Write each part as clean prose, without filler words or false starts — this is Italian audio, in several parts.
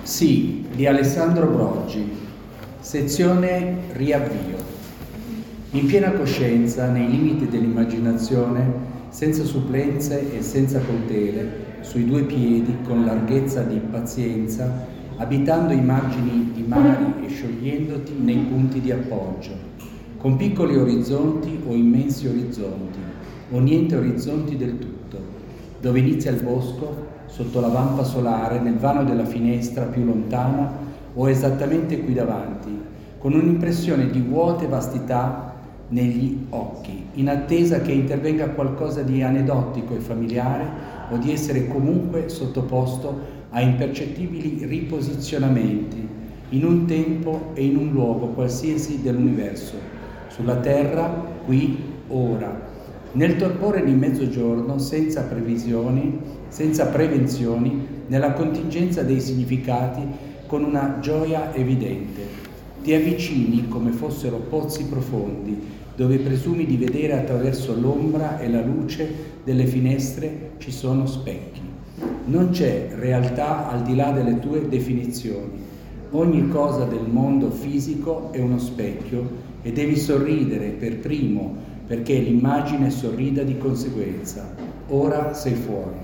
Sì, di Alessandro Broggi, sezione Riavvio. In piena coscienza, nei limiti dell'immaginazione, senza supplenze e senza cautele, sui due piedi, con larghezza di pazienza, abitando i margini di mari e sciogliendoti nei punti di appoggio, con piccoli orizzonti o immensi orizzonti, o niente orizzonti del tutto, dove inizia il bosco, sotto la vampa solare, nel vano della finestra più lontana o esattamente qui davanti, con un'impressione di vuote vastità negli occhi, in attesa che intervenga qualcosa di aneddotico e familiare o di essere comunque sottoposto a impercettibili riposizionamenti in un tempo e in un luogo qualsiasi dell'universo, sulla terra, qui, ora, nel torpore di mezzogiorno, senza previsioni, senza prevenzioni, nella contingenza dei significati, con una gioia evidente. Ti avvicini come fossero pozzi profondi, dove presumi di vedere attraverso l'ombra e la luce delle finestre ci sono specchi. Non c'è realtà al di là delle tue definizioni. Ogni cosa del mondo fisico è uno specchio e devi sorridere per primo perché l'immagine sorrida di conseguenza. Ora sei fuori.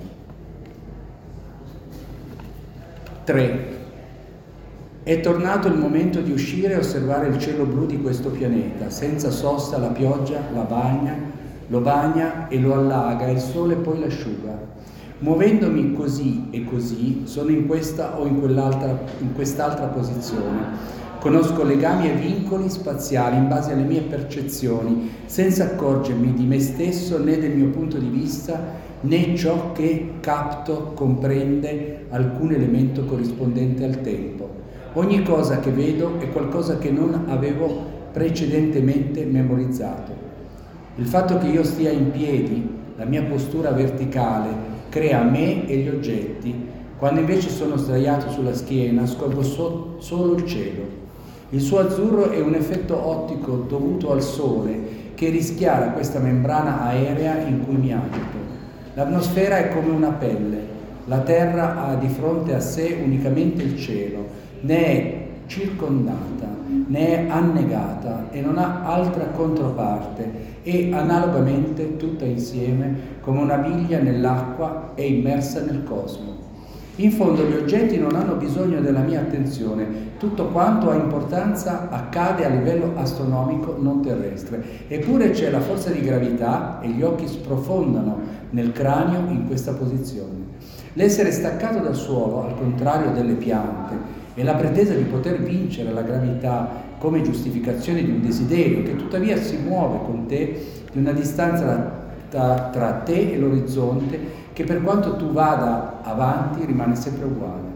3. È tornato il momento di uscire e osservare il cielo blu di questo pianeta. Senza sosta la pioggia lo bagna e lo allaga, il sole poi l'asciuga. Muovendomi così e così, sono in questa o in quest'altra posizione. Conosco legami e vincoli spaziali in base alle mie percezioni, senza accorgermi di me stesso né del mio punto di vista, né ciò che capto comprende alcun elemento corrispondente al tempo. Ogni cosa che vedo è qualcosa che non avevo precedentemente memorizzato. Il fatto che io stia in piedi, la mia postura verticale, crea me e gli oggetti. Quando invece sono sdraiato sulla schiena, scorgo solo il cielo. Il suo azzurro è un effetto ottico dovuto al sole che rischiara questa membrana aerea in cui mi agito. L'atmosfera è come una pelle. La terra ha di fronte a sé unicamente il cielo, ne è circondata, ne è annegata e non ha altra controparte e analogamente tutta insieme come una biglia nell'acqua è immersa nel cosmo. In fondo gli oggetti non hanno bisogno della mia attenzione, tutto quanto ha importanza accade a livello astronomico non terrestre, eppure c'è la forza di gravità e gli occhi sprofondano nel cranio in questa posizione. L'essere staccato dal suolo, al contrario delle piante, e la pretesa di poter vincere la gravità come giustificazione di un desiderio che tuttavia si muove con te di una distanza tra te e l'orizzonte che per quanto tu vada avanti rimane sempre uguale.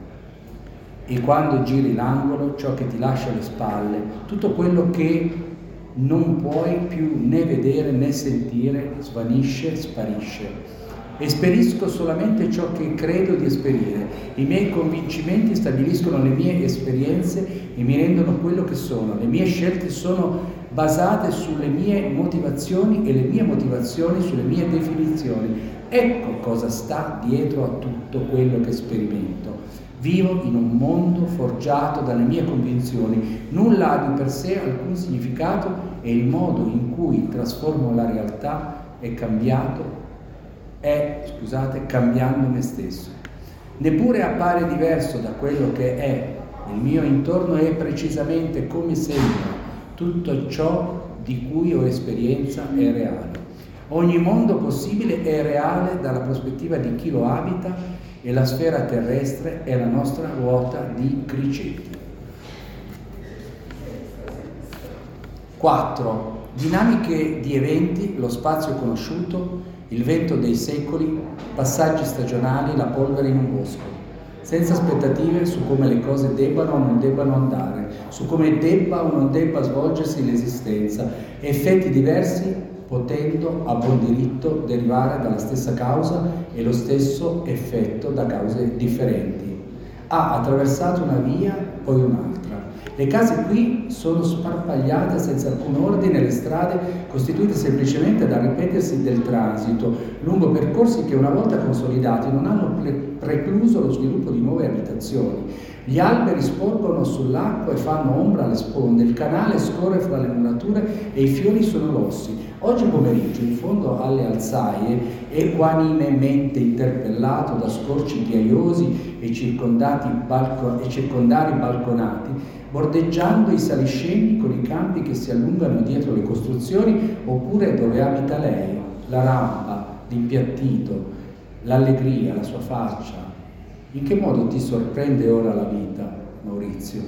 E quando giri l'angolo, ciò che ti lascia alle spalle, tutto quello che non puoi più né vedere né sentire, svanisce, sparisce. Esperisco solamente ciò che credo di esperire. I miei convincimenti stabiliscono le mie esperienze e mi rendono quello che sono. Le mie scelte sono basate sulle mie motivazioni e le mie motivazioni sulle mie definizioni. Ecco cosa sta dietro a tutto quello che sperimento. Vivo in un mondo forgiato dalle mie convinzioni. Nulla ha di per sé alcun significato e il modo in cui trasformo la realtà è cambiando me stesso. Neppure appare diverso da quello che è. Il mio intorno è precisamente come sembra. Tutto ciò di cui ho esperienza è reale. Ogni mondo possibile è reale dalla prospettiva di chi lo abita e la sfera terrestre è la nostra ruota di criceti. 4. Dinamiche di eventi, lo spazio conosciuto, il vento dei secoli, passaggi stagionali, la polvere in un bosco, senza aspettative su come le cose debbano o non debbano andare, su come debba o non debba svolgersi l'esistenza, effetti diversi potendo a buon diritto derivare dalla stessa causa e lo stesso effetto da cause differenti. Ha attraversato una via, poi un'altra, Le case qui sono sparpagliate senza alcun ordine, le strade costituite semplicemente dal ripetersi del transito lungo percorsi che una volta consolidati non hanno precluso lo sviluppo di nuove abitazioni. Gli alberi sporgono sull'acqua e fanno ombra alle sponde, il canale scorre fra le murature e i fiori sono rossi. Oggi pomeriggio, in fondo alle alzaie, equanimemente interpellato da scorci ghiaiosi e circondari balconati, bordeggiando i saliscendi con i campi che si allungano dietro le costruzioni, oppure dove abita lei, la rampa, l'impiattito, l'allegria, la sua faccia. In che modo ti sorprende ora la vita, Maurizio?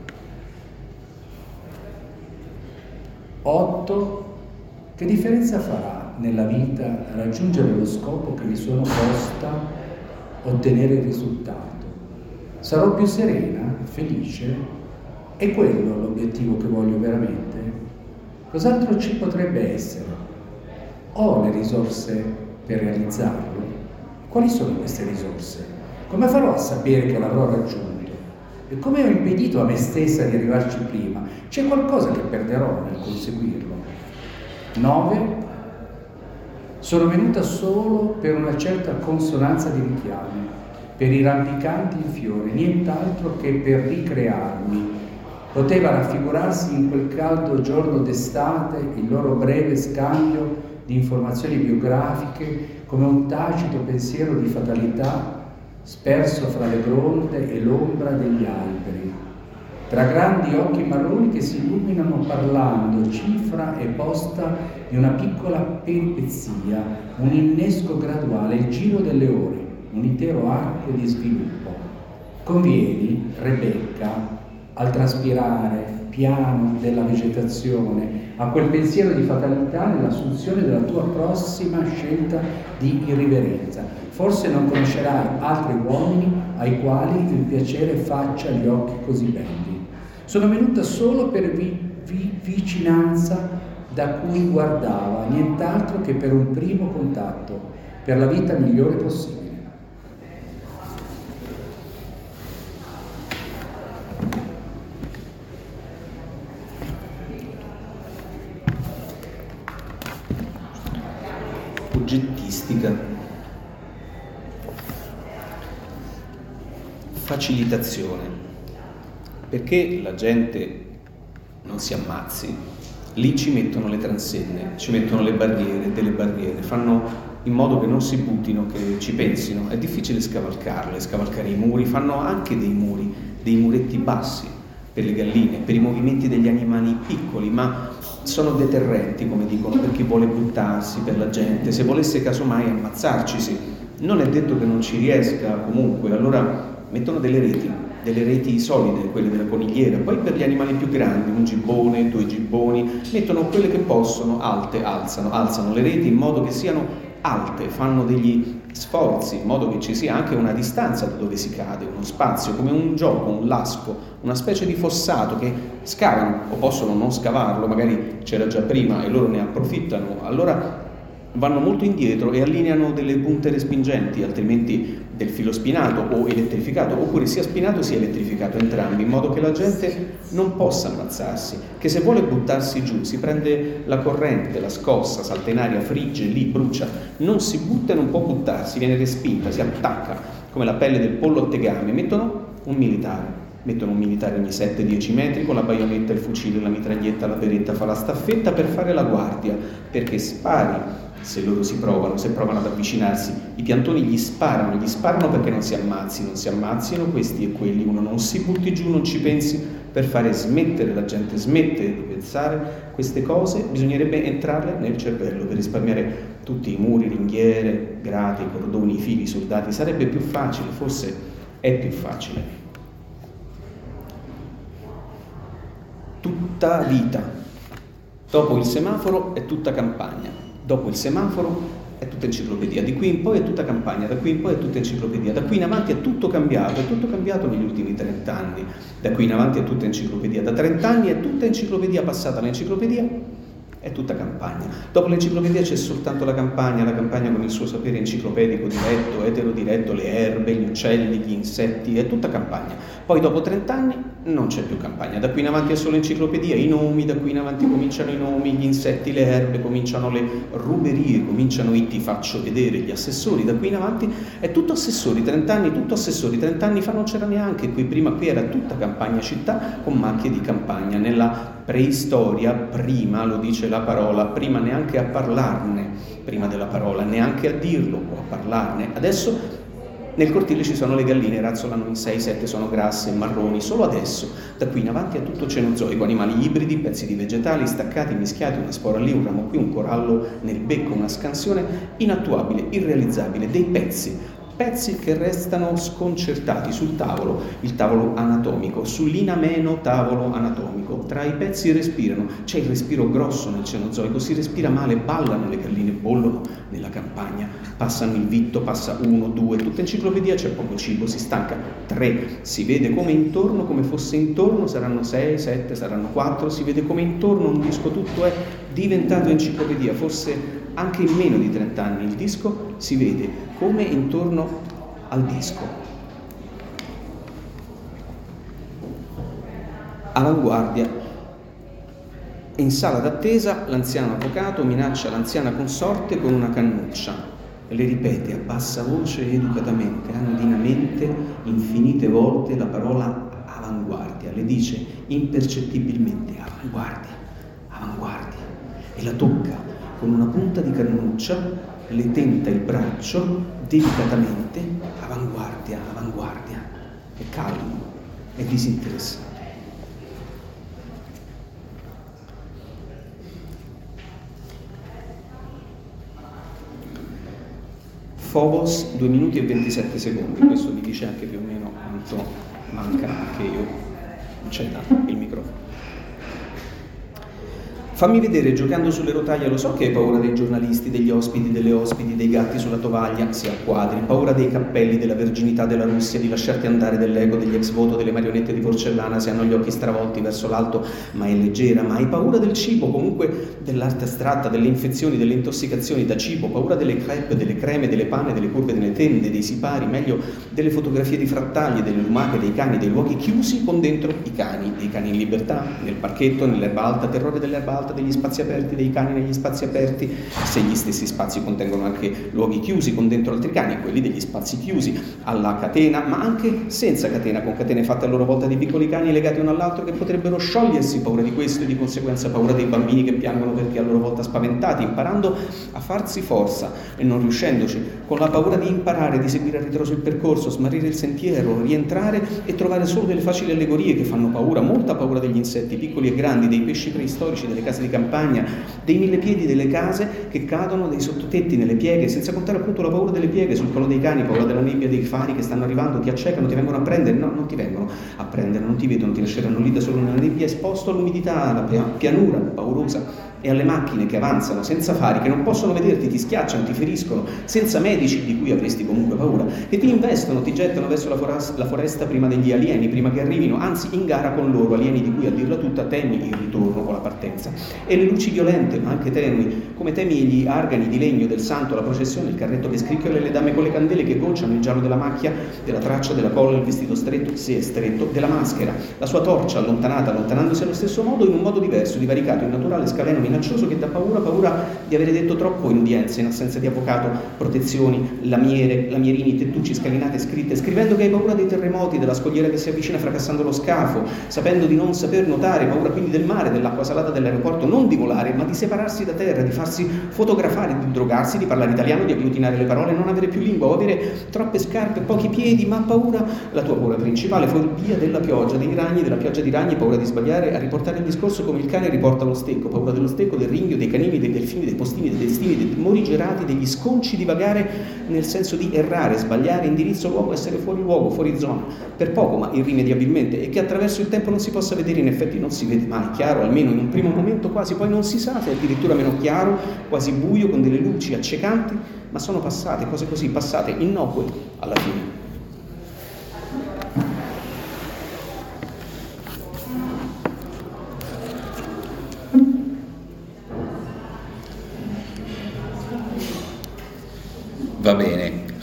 8. Che differenza farà nella vita raggiungere lo scopo che mi sono posta, ottenere il risultato? Sarò più serena, felice? È quello l'obiettivo che voglio veramente? Cos'altro ci potrebbe essere? Ho le risorse per realizzarlo? Quali sono queste risorse? Come farò a sapere che l'avrò raggiunto? E come ho impedito a me stessa di arrivarci prima? C'è qualcosa che perderò nel conseguirlo. 9. Sono venuta solo per una certa consonanza di richiami, per i rampicanti in fiore, nient'altro che per ricrearmi. Poteva raffigurarsi in quel caldo giorno d'estate il loro breve scambio di informazioni biografiche come un tacito pensiero di fatalità sperso fra le gronde e l'ombra degli alberi, tra grandi occhi marroni che si illuminano parlando, cifra e posta di una piccola peripezia, un innesco graduale, il giro delle ore, un intero arco di sviluppo. Convieni, Rebecca, al traspirare piano della vegetazione, a quel pensiero di fatalità nell'assunzione della tua prossima scelta di irriverenza. Forse non conoscerai altri uomini ai quali il piacere faccia gli occhi così belli. Sono venuta solo per vicinanza da cui guardava, nient'altro che per un primo contatto, per la vita migliore possibile. Oggettistica. Facilitazione. Perché la gente non si ammazzi? Lì ci mettono le transenne, ci mettono le barriere, delle barriere, fanno in modo che non si buttino, che ci pensino. È difficile scavalcarle, scavalcare i muri, fanno anche dei muri, dei muretti bassi per le galline, per i movimenti degli animali piccoli, ma sono deterrenti, come dicono, per chi vuole buttarsi, per la gente, se volesse casomai ammazzarcisi. Non è detto che non ci riesca comunque, allora mettono delle reti solide, quelle della conigliera, poi per gli animali più grandi, un gibbone, 2 gibboni, mettono quelle che possono, alte, alzano le reti in modo che siano alte, fanno degli sforzi in modo che ci sia anche una distanza da dove si cade, uno spazio, come un gioco, un lasco, una specie di fossato che scavano o possono non scavarlo, magari c'era già prima e loro ne approfittano, allora vanno molto indietro e allineano delle punte respingenti, altrimenti del filo spinato o elettrificato, oppure sia spinato sia elettrificato, entrambi, in modo che la gente non possa ammazzarsi, che se vuole buttarsi giù si prende la corrente, la scossa, salta in aria, frigge, lì brucia, non si butta e non può buttarsi, viene respinta, si attacca come la pelle del pollo a tegame. Mettono un militare ogni 7-10 metri con la baionetta, il fucile, la mitraglietta, la beretta, fa la staffetta per fare la guardia, perché spari se loro si provano ad avvicinarsi, i piantoni gli sparano perché non si ammazzino questi e quelli, uno non si butti giù, non ci pensi, per fare smettere la gente, smette di pensare queste cose, bisognerebbe entrarle nel cervello per risparmiare tutti i muri, ringhiere, grate, cordoni, fili, soldati, sarebbe più facile, forse è più facile. Tutta vita, dopo il semaforo è tutta campagna. Dopo il semaforo è tutta enciclopedia, di qui in poi è tutta campagna, da qui in poi è tutta enciclopedia, da qui in avanti è tutto cambiato negli ultimi 30 anni, da qui in avanti è tutta enciclopedia, da 30 anni è tutta enciclopedia passata, l'enciclopedia è tutta campagna. Dopo l'enciclopedia c'è soltanto la campagna con il suo sapere enciclopedico diretto, eterodiretto, le erbe, gli uccelli, gli insetti, è tutta campagna. Poi dopo 30 anni non c'è più campagna, da qui in avanti è solo enciclopedia, i nomi, da qui in avanti cominciano i nomi, gli insetti, le erbe, cominciano le ruberie, cominciano i ti faccio vedere, gli assessori, da qui in avanti è tutto assessori, 30 anni, tutto assessori, 30 anni fa non c'era neanche, qui era tutta campagna città con macchie di campagna. Nella preistoria, prima, lo dice la parola, prima neanche a parlarne, prima della parola, neanche a dirlo o a parlarne. Adesso nel cortile ci sono le galline, razzolano in 6-7, sono grasse, marroni, solo adesso. Da qui in avanti è tutto cenozoico, animali ibridi, pezzi di vegetali, staccati, mischiati, una spora lì, un ramo qui, un corallo nel becco, una scansione inattuabile, irrealizzabile, dei pezzi che restano sconcertati sul tavolo, il tavolo anatomico, sull'inameno tavolo anatomico. Tra i pezzi respirano, c'è il respiro grosso nel cenozoico, si respira male, ballano le galline, bollono nella campagna, passano il vitto, passa 1, 2, tutta enciclopedia, c'è poco cibo, si stanca 3, si vede come intorno, come fosse intorno, saranno 6, 7, saranno 4, si vede come intorno un disco, tutto è diventato enciclopedia, forse anche in meno di 30 anni il disco si vede come intorno al disco. Avanguardia. In sala d'attesa l'anziano avvocato minaccia l'anziana consorte con una cannuccia e le ripete a bassa voce e educatamente, andinamente, infinite volte la parola avanguardia. Le dice impercettibilmente avanguardia, avanguardia, e la tocca con una punta di cannuccia, le tenta il braccio delicatamente, avanguardia, avanguardia, è calmo, è disinteressato. Phobos 2 minuti e 27 secondi, questo vi dice anche più o meno quanto manca, che io non c'è il microfono. Fammi vedere giocando sulle rotaie, lo so che hai paura dei giornalisti, degli ospiti, delle ospiti, dei gatti sulla tovaglia, si a quadri, paura dei cappelli, della verginità della Russia, di lasciarti andare, dell'ego, degli ex voto, delle marionette di porcellana, se hanno gli occhi stravolti verso l'alto, ma è leggera, ma hai paura del cibo, comunque dell'arte astratta, delle infezioni, delle intossicazioni da cibo, paura delle crepe, delle creme, delle pane, delle curve, delle tende, dei sipari, meglio delle fotografie di frattaglie, delle lumache, dei cani, dei luoghi chiusi con dentro i cani, dei cani in libertà, nel parchetto, nell'erba alta, terrore dell'erba alta, degli spazi aperti, dei cani negli spazi aperti, se gli stessi spazi contengono anche luoghi chiusi con dentro altri cani, quelli degli spazi chiusi, alla catena, ma anche senza catena, con catene fatte a loro volta di piccoli cani legati uno all'altro che potrebbero sciogliersi, paura di questo e di conseguenza paura dei bambini che piangono perché a loro volta spaventati, imparando a farsi forza e non riuscendoci, con la paura di imparare, di seguire a ritroso il percorso, smarrire il sentiero, rientrare e trovare solo delle facili allegorie che fanno paura, molta paura degli insetti piccoli e grandi, dei pesci preistorici, delle case di campagna, dei 1000 piedi delle case che cadono, dei sottotetti nelle pieghe, senza contare appunto la paura delle pieghe sul collo dei cani, paura della nebbia, dei fari che stanno arrivando, ti accecano, ti vengono a prendere, no, non ti vengono a prendere, non ti vedono, ti lasceranno lì da solo nella nebbia, esposto all'umidità, alla pianura paurosa, e alle macchine che avanzano senza fari, che non possono vederti, ti schiacciano, ti feriscono, senza medici di cui avresti comunque paura, che ti investono, ti gettano verso la foresta prima degli alieni, prima che arrivino, anzi in gara con loro, alieni di cui a dirla tutta temi il ritorno con la partenza, e le luci violente ma anche tenui, come temi gli argani di legno del santo, la processione, il carretto che scricchiola e le dame con le candele che gocciano, il giallo della macchia, della traccia, della colla, il vestito stretto, se è stretto, della maschera, la sua torcia allontanandosi allo stesso modo, in un modo diverso, divaricato, innaturale, scaleno, minaccioso, che dà paura di avere detto troppo in udienza, in assenza di avvocato, protezioni, lamierini, tettucci, scalinate scritte, scrivendo che hai paura dei terremoti, della scogliera che si avvicina fracassando lo scafo, sapendo di non saper nuotare, paura quindi del mare, dell'acqua salata dell'aeroporto, non di volare, ma di separarsi da terra, di farsi fotografare, di drogarsi, di parlare italiano, di agglutinare le parole, non avere più lingua o avere troppe scarpe, pochi piedi, ma paura, la tua paura principale, fobia della pioggia, dei ragni, della pioggia di ragni, paura di sbagliare a riportare il discorso come il cane riporta lo stecco, paura dello stecco, del ringhio, dei canini, dei delfini, dei postini, dei destini, dei morigerati, degli sconci di vagare nel senso di errare, sbagliare, indirizzo, luogo, essere fuori luogo, fuori zona, per poco ma irrimediabilmente, e che attraverso il tempo non si possa vedere, in effetti non si vede mai chiaro, almeno in un primo momento quasi, poi non si sa se è addirittura meno chiaro, quasi buio, con delle luci accecanti, ma sono passate, cose così, passate, innocue alla fine.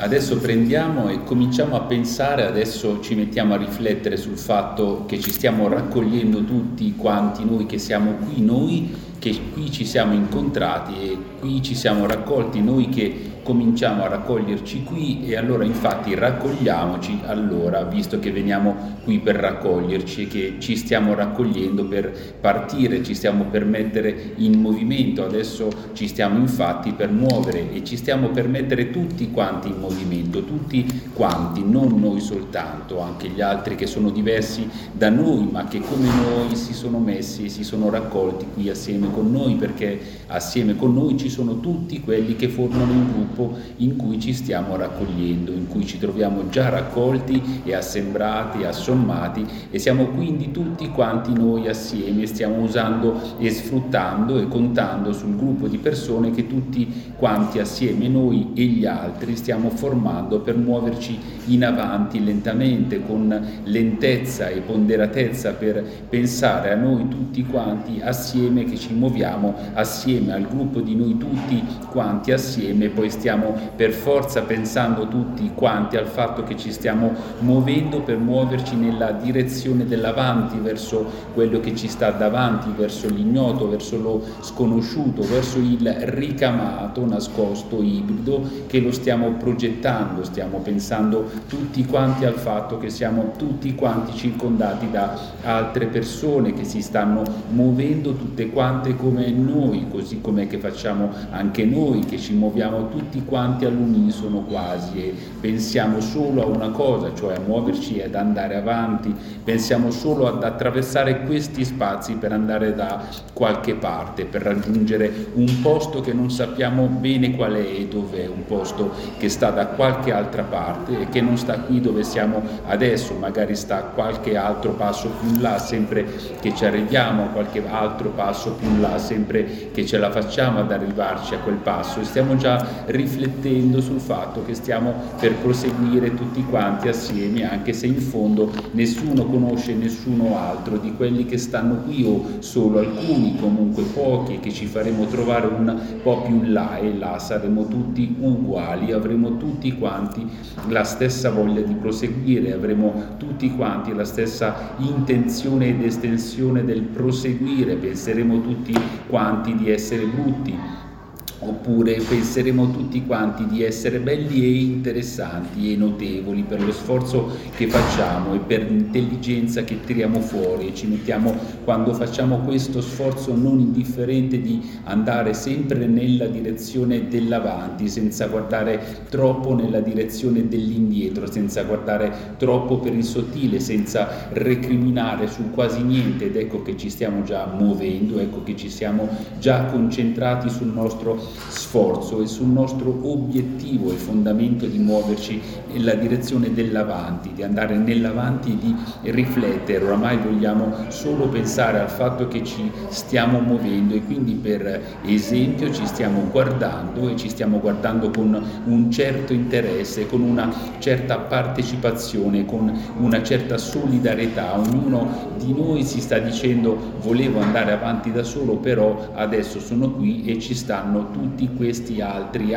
adesso prendiamo e cominciamo a pensare, adesso ci mettiamo a riflettere sul fatto che ci stiamo raccogliendo tutti quanti noi che siamo qui, noi che qui ci siamo incontrati e qui ci siamo raccolti, noi che cominciamo a raccoglierci qui, e allora infatti raccogliamoci allora, visto che veniamo qui per raccoglierci e che ci stiamo raccogliendo per partire, ci stiamo per mettere in movimento, adesso ci stiamo infatti per muovere e ci stiamo per mettere tutti quanti in movimento, tutti quanti, non noi soltanto, anche gli altri che sono diversi da noi ma che come noi si sono messi e si sono raccolti qui assieme con noi, perché assieme con noi ci sono tutti quelli che formano il gruppo in cui ci stiamo raccogliendo, in cui ci troviamo già raccolti e assembrati, assommati, e siamo quindi tutti quanti noi assieme, stiamo usando e sfruttando e contando sul gruppo di persone che tutti quanti assieme, noi e gli altri, stiamo formando per muoverci in avanti lentamente, con lentezza e ponderatezza, per pensare a noi tutti quanti assieme che ci muoviamo assieme al gruppo di noi tutti quanti assieme. Poi stiamo per forza pensando tutti quanti al fatto che ci stiamo muovendo per muoverci nella direzione dell'avanti, verso quello che ci sta davanti, verso l'ignoto, verso lo sconosciuto, verso il ricamato, nascosto, ibrido, che lo stiamo progettando. Stiamo pensando tutti quanti al fatto che siamo tutti quanti circondati da altre persone che si stanno muovendo tutte quante come noi, così come che facciamo anche noi, che ci muoviamo tutti quanti all'unisono quasi, e pensiamo solo a una cosa, cioè a muoverci ed andare avanti, pensiamo solo ad attraversare questi spazi per andare da qualche parte, per raggiungere un posto che non sappiamo bene qual è e dov'è, un posto che sta da qualche altra parte e che non sta qui dove siamo adesso, magari sta qualche altro passo più in là, sempre che ci arriviamo a qualche altro passo più in là, sempre che ce la facciamo ad arrivarci a quel passo, e stiamo già riflettendo sul fatto che stiamo per proseguire tutti quanti assieme, anche se in fondo nessuno conosce nessuno altro di quelli che stanno qui, o solo alcuni, comunque pochi, che ci faremo trovare un po' più in là, e là saremo tutti uguali, avremo tutti quanti la stessa voglia di proseguire, avremo tutti quanti la stessa intenzione ed estensione del proseguire, penseremo tutti quanti di essere brutti, oppure penseremo tutti quanti di essere belli e interessanti e notevoli per lo sforzo che facciamo e per l'intelligenza che tiriamo fuori, e ci mettiamo, quando facciamo questo sforzo non indifferente, di andare sempre nella direzione dell'avanti, senza guardare troppo nella direzione dell'indietro, senza guardare troppo per il sottile, senza recriminare su quasi niente, ed ecco che ci stiamo già muovendo, ecco che ci siamo già concentrati sul nostro sforzo e sul nostro obiettivo e fondamento di muoverci nella direzione dell'avanti, di andare nell'avanti e di riflettere. Oramai vogliamo solo pensare al fatto che ci stiamo muovendo, e quindi per esempio ci stiamo guardando, e ci stiamo guardando con un certo interesse, con una certa partecipazione, con una certa solidarietà. Ognuno di noi si sta dicendo: volevo andare avanti da solo, però adesso sono qui e ci stanno tutti questi altri,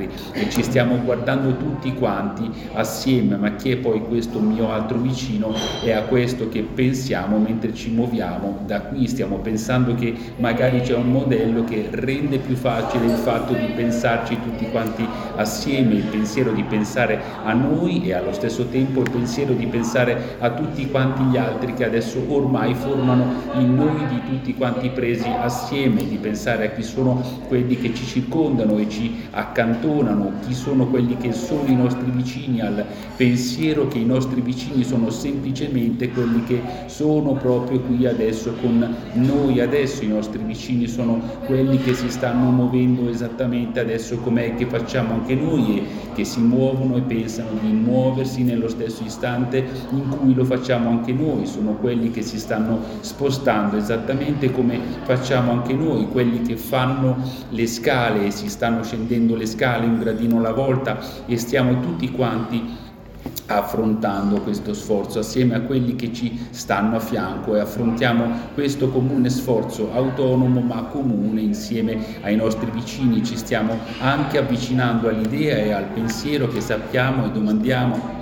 e ci stiamo guardando tutti quanti assieme. Ma chi è poi questo mio altro vicino? È a questo che pensiamo mentre ci muoviamo da qui. Stiamo pensando che magari c'è un modello che rende più facile il fatto di pensarci tutti quanti assieme, il pensiero di pensare a noi, e allo stesso tempo il pensiero di pensare a tutti quanti gli altri che adesso ormai formano il noi di tutti quanti presi assieme, di pensare a chi sono quelli che ci circondano e ci accantonano, chi sono quelli che sono i nostri vicini, al pensiero che i nostri vicini sono semplicemente quelli che sono proprio qui adesso con noi. Adesso i nostri vicini sono quelli che si stanno muovendo esattamente adesso com'è che facciamo anche noi, e che si muovono e pensano di muoversi nello stesso istante in cui lo facciamo anche noi. Sono quelli che si stanno spostando esattamente come facciamo anche noi, quelli che fanno le scale e si stanno scendendo le scale un gradino alla volta, e stiamo tutti quanti affrontando questo sforzo assieme a quelli che ci stanno a fianco, e affrontiamo questo comune sforzo autonomo ma comune insieme ai nostri vicini. Ci stiamo anche avvicinando all'idea e al pensiero che sappiamo e domandiamo.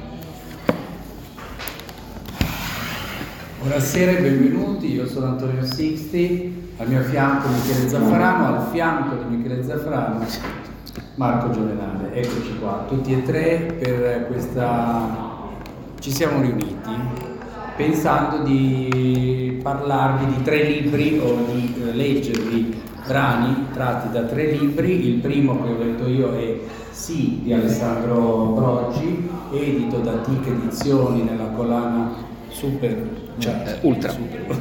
Buonasera e benvenuti, io sono Antonio Sixti, al mio fianco Michele Zaffarano, al fianco di Michele Zaffarano Marco Giovenale. Eccoci qua, tutti e tre per questa... Ci siamo riuniti pensando di parlarvi di 3 libri o di leggervi brani tratti da 3 libri. Il primo che ho letto io è Sì di Alessandro Broggi, edito da TIC Edizioni nella collana Ultra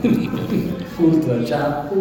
Chat.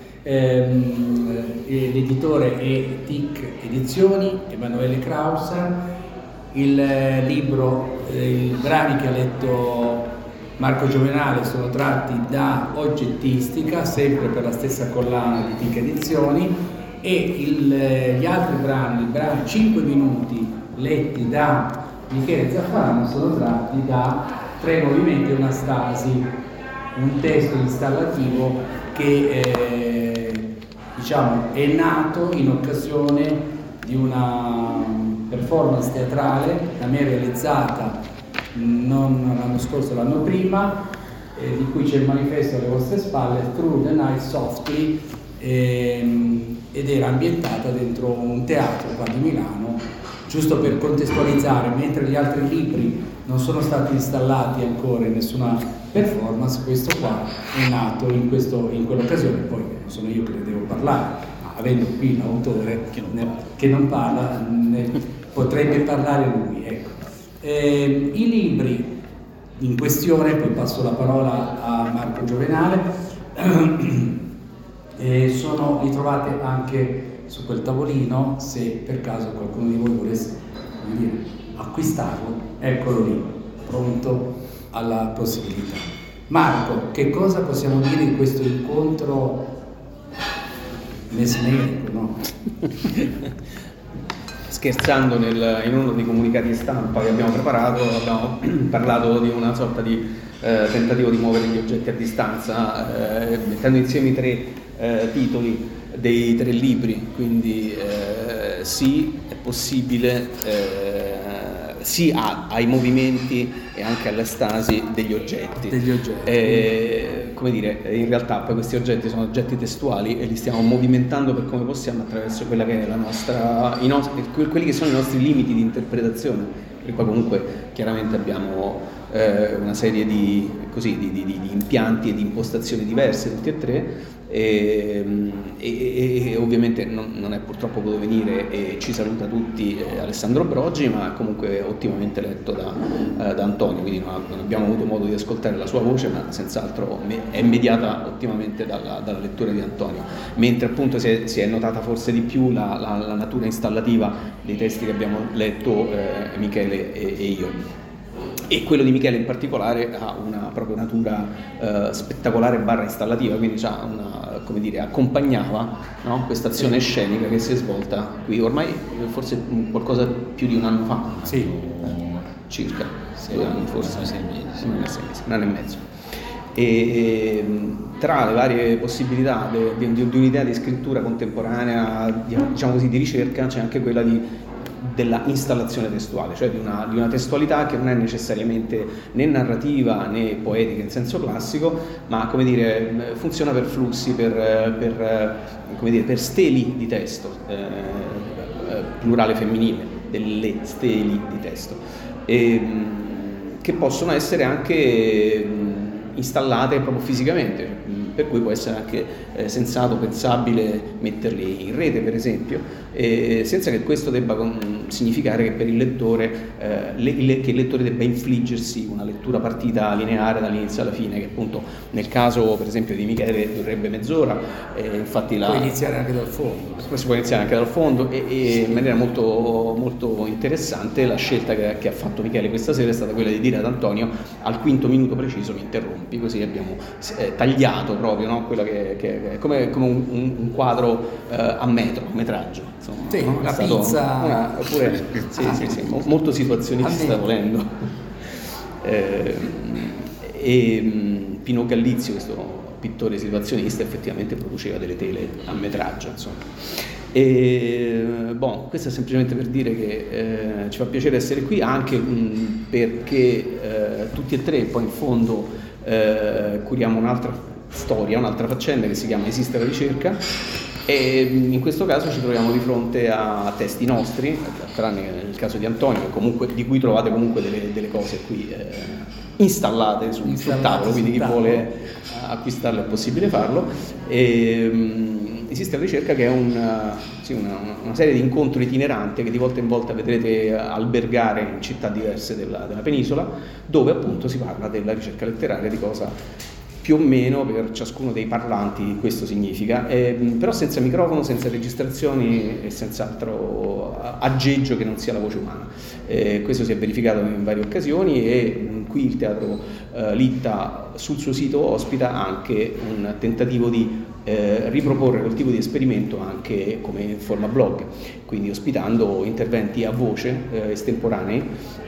L'editore è TIC Edizioni, Emanuele Krauser. Il libro, i brani che ha letto Marco Giovenale sono tratti da Oggettistica, sempre per la stessa collana di TIC Edizioni, e gli altri brani, 5 minuti letti da Michele Zaffarano, sono tratti da 3 movimenti e una stasi, un testo installativo che è nato in occasione di una performance teatrale da me realizzata non l'anno scorso, l'anno prima, di cui c'è il manifesto alle vostre spalle, Through the Night Softly, ed era ambientata dentro un teatro qua di Milano, giusto per contestualizzare. Mentre gli altri libri non sono stati installati ancora in nessuna performance, questo qua è nato in quell'occasione. Poi non sono io che ne devo parlare, ma avendo qui l'autore che non parla, potrebbe parlare lui. Ecco. I libri in questione, poi passo la parola a Marco Giovenale, li trovate anche su quel tavolino, se per caso qualcuno di voi volesse acquistarlo, eccolo lì, pronto alla possibilità. Marco, che cosa possiamo dire di questo incontro mesmerico, no? Scherzando, in uno dei comunicati stampa che abbiamo preparato, abbiamo parlato di una sorta di tentativo di muovere gli oggetti a distanza, mettendo insieme i 3 titoli dei 3 libri, quindi sì, è possibile, sì ai movimenti e anche alla stasi degli oggetti. Come dire, in realtà poi questi oggetti sono oggetti testuali e li stiamo movimentando per come possiamo attraverso quella che è la nostra, quelli che sono i nostri limiti di interpretazione, perché poi comunque chiaramente abbiamo una serie di impianti e di impostazioni diverse tutti e 3, e ovviamente non è purtroppo potuto venire, e ci saluta tutti Alessandro Broggi, ma comunque ottimamente letto da Antonio, quindi non abbiamo avuto modo di ascoltare la sua voce, ma senz'altro è mediata ottimamente dalla lettura di Antonio, mentre appunto si è notata forse di più la natura installativa dei testi che abbiamo letto Michele e io. E quello di Michele in particolare ha una propria natura spettacolare / installativa, quindi accompagnava, no, questa azione scenica che si è svolta qui ormai forse qualcosa più di un anno fa. Sì. Circa 2 anni, forse 6 mesi, 1 anno e mezzo. E tra le varie possibilità di un'idea di scrittura contemporanea, diciamo così, di ricerca, c'è anche quella della installazione testuale, cioè di una testualità che non è necessariamente né narrativa né poetica in senso classico, ma come dire funziona per flussi, per steli di testo, plurale femminile, delle steli di testo, che possono essere anche installate proprio fisicamente, per cui può essere anche sensato, pensabile metterli in rete, per esempio, senza che questo debba significare che per il lettore che il lettore debba infliggersi una lettura partita lineare dall'inizio alla fine, che appunto nel caso per esempio di Michele durerebbe mezz'ora, infatti può iniziare anche dal fondo. Si può iniziare anche dal fondo, e in maniera molto, molto interessante la scelta che ha fatto Michele questa sera è stata quella di dire ad Antonio: al 5° minuto preciso mi interrompi, così abbiamo tagliato proprio proprio, no? Quella che è come un quadro a metraggio, insomma, sì, no? la pizza oppure sì, molto situazionista volendo. Pino Gallizio, questo pittore situazionista, effettivamente produceva delle tele a metraggio, insomma. Questo è semplicemente per dire che ci fa piacere essere qui, anche perché tutti e tre poi in fondo curiamo un'altra storia, un'altra faccenda che si chiama Esiste la ricerca, e in questo caso ci troviamo di fronte a testi nostri, tranne nel caso di Antonio, di cui trovate comunque delle cose qui installate sul tavolo, quindi chi vuole acquistarlo è possibile farlo. Esiste la ricerca, che è una serie di incontri itineranti che di volta in volta vedrete albergare in città diverse della penisola, dove appunto si parla della ricerca letteraria, di cosa più o meno per ciascuno dei parlanti questo significa, però senza microfono, senza registrazioni e senza altro aggeggio che non sia la voce umana. Questo si è verificato in varie occasioni, e qui il Teatro Litta sul suo sito ospita anche un tentativo di riproporre quel tipo di esperimento anche come forma blog, quindi ospitando interventi a voce estemporanei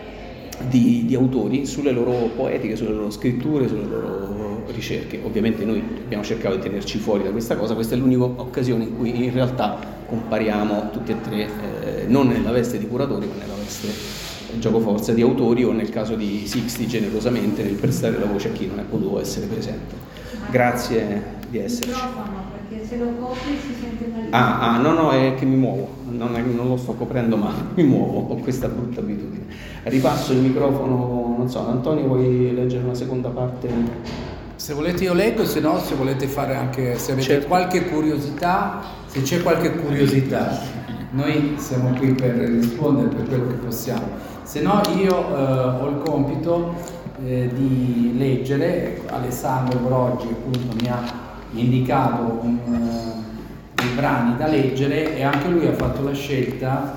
di autori sulle loro poetiche, sulle loro scritture, sulle loro ricerche. Ovviamente noi abbiamo cercato di tenerci fuori da questa cosa, questa è l'unica occasione in cui in realtà compariamo tutti e tre, non nella veste di curatori ma nella veste giocoforza di autori, o nel caso di Sixti generosamente nel prestare la voce a chi non è potuto essere presente. Grazie di esserci. Perché se lo copri si sente malissimo. No, è che mi muovo, non lo sto coprendo, ma mi muovo, ho questa brutta abitudine. Ripasso il microfono, non so, Antonio, vuoi leggere una seconda parte? Se volete io leggo, se no, se volete fare anche, se avete qualche curiosità, se c'è qualche curiosità, noi siamo qui per rispondere per quello che possiamo. Se no io ho il compito di leggere. Alessandro Broggi appunto mi ha indicato dei brani da leggere, e anche lui ha fatto la scelta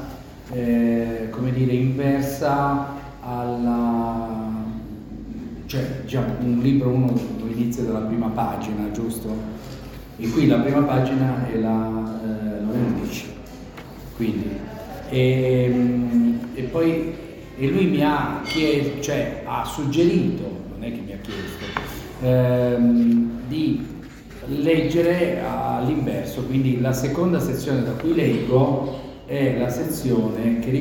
inversa alla, cioè diciamo un libro uno inizia dalla prima pagina, giusto? E qui la prima pagina è la 11, quindi e poi lui mi ha chiesto, cioè ha suggerito, non è che mi ha chiesto, di leggere all'inverso, quindi la seconda sezione da cui leggo è la sezione che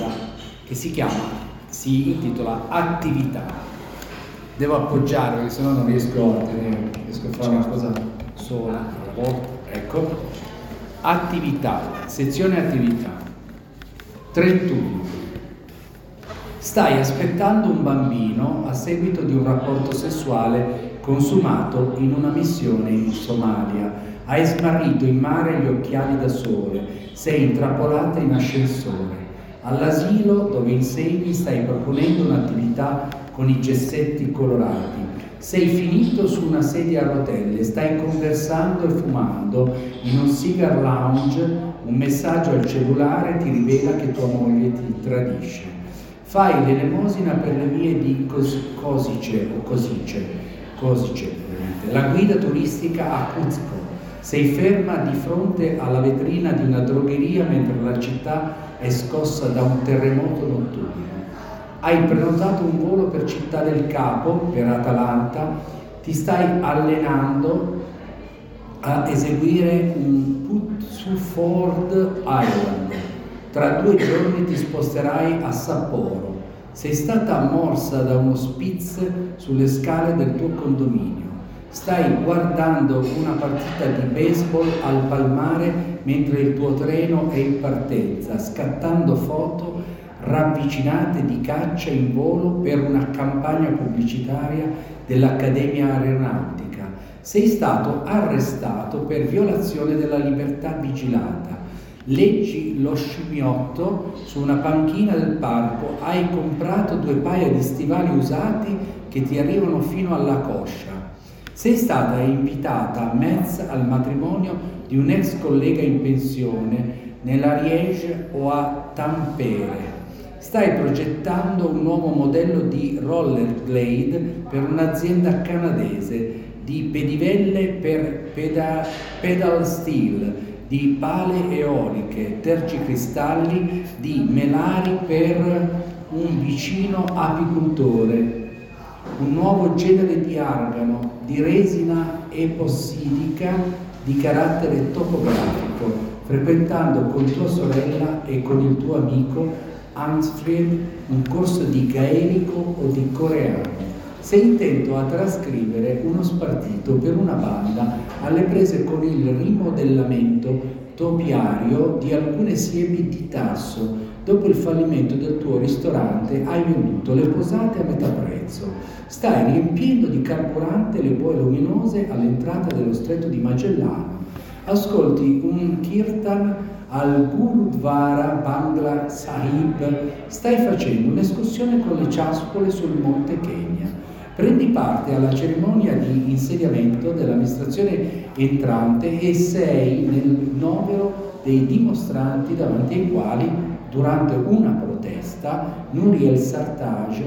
si intitola Attività. Devo appoggiare perché sennò non riesco a fare una cosa sola. Ecco, attività, sezione attività 31. Stai aspettando un bambino a seguito di un rapporto sessuale consumato in una missione in Somalia. Hai smarrito in mare gli occhiali da sole, sei intrappolata in ascensore. All'asilo dove insegni stai proponendo un'attività con i gessetti colorati. Sei finito su una sedia a rotelle, stai conversando e fumando in un cigar lounge, un messaggio al cellulare ti rivela che tua moglie ti tradisce. Fai l'elemosina per le vie di Kosice, la guida turistica a Cuzco. Sei ferma di fronte alla vetrina di una drogheria mentre la città è scossa da un terremoto notturno. Hai prenotato un volo per Città del Capo, per Atalanta, ti stai allenando a eseguire un put su Ford Island. Tra 2 giorni ti sposterai a Sapporo. Sei stata morsa da uno spitz sulle scale del tuo condominio. Stai guardando una partita di baseball al Palmare mentre il tuo treno è in partenza, scattando foto ravvicinate di caccia in volo per una campagna pubblicitaria dell'Accademia Aeronautica. Sei stato arrestato per violazione della libertà vigilata. Leggi lo scimmiotto su una panchina del parco, hai comprato 2 paia di stivali usati che ti arrivano fino alla coscia. Sei stata invitata a Metz al matrimonio di un ex collega in pensione nell'Ariège o a Tampere. Stai progettando un nuovo modello di rollerblade per un'azienda canadese, di pedivelle per pedal steel, di pale eoliche, tergicristalli, di melari per un vicino apicultore, un nuovo genere di argano, di resina epossidica di carattere topografico, frequentando con tua sorella e con il tuo amico Hansfried un corso di gaelico o di coreano. Sei intento a trascrivere uno spartito per una banda alle prese con il rimodellamento topiario di alcune siepi di Tasso. Dopo il fallimento del tuo ristorante hai venduto le posate a metà prezzo. Stai riempiendo di carburante le boe luminose all'entrata dello stretto di Magellano. Ascolti un kirtan al Gurudvara Bangla Sahib. Stai facendo un'escursione con le ciaspole sul monte Kenya. Prendi parte alla cerimonia di insediamento dell'amministrazione entrante e sei nel novero dei dimostranti davanti ai quali, durante una protesta, Nouriel Sartaj,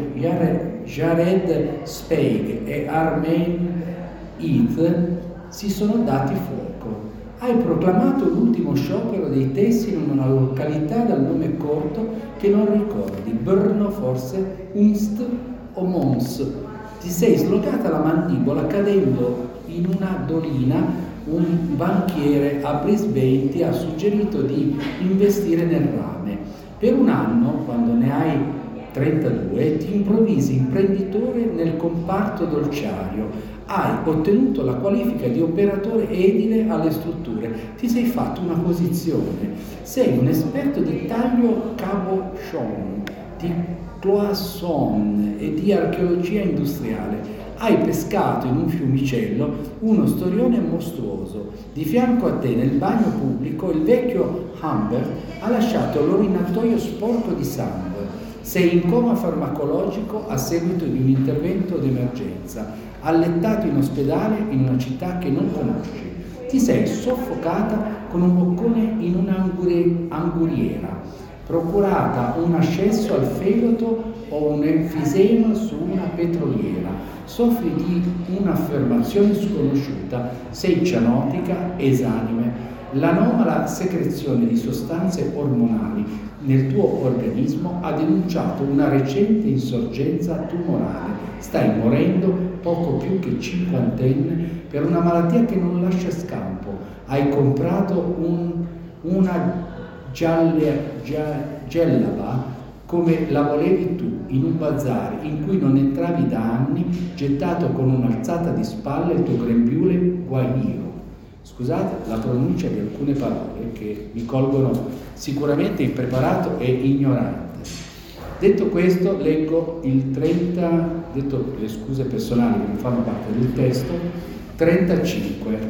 Jared Speig e Armen Heath si sono dati fuoco. Hai proclamato l'ultimo sciopero dei tessi in una località dal nome corto che non ricordi, Brno forse, Unst o Mons. Ti sei slogata la mandibola cadendo in una dolina. Un banchiere a Brisbane ti ha suggerito di investire nel rame. Per un anno, quando ne hai 32, ti improvvisi imprenditore nel comparto dolciario. Hai ottenuto la qualifica di operatore edile alle strutture. Ti sei fatto una posizione. Sei un esperto di taglio cabochon, di cloisonne e di archeologia industriale. Hai pescato in un fiumicello uno storione mostruoso. Di fianco a te, nel bagno pubblico, il vecchio Humbert ha lasciato l'orinatoio sporco di sangue. Sei in coma farmacologico a seguito di un intervento d'emergenza, allettato in ospedale in una città che non conosci. Ti sei soffocata con un boccone in un'anguriera, procurata un ascesso al fegato o un enfisema su una petroliera. Soffri di un'affermazione sconosciuta, sei cianotica, esanime. L'anomala secrezione di sostanze ormonali nel tuo organismo ha denunciato una recente insorgenza tumorale. Stai morendo poco più che cinquantenne per una malattia che non lascia scampo. Hai comprato una gellaba come la volevi tu, in un bazar in cui non entravi da anni, gettato con un'alzata di spalle il tuo grembiule guajiro. Scusate la pronuncia di alcune parole che mi colgono sicuramente impreparato e ignorante. Detto questo, leggo il 30, detto le scuse personali che non fanno parte del testo, 35.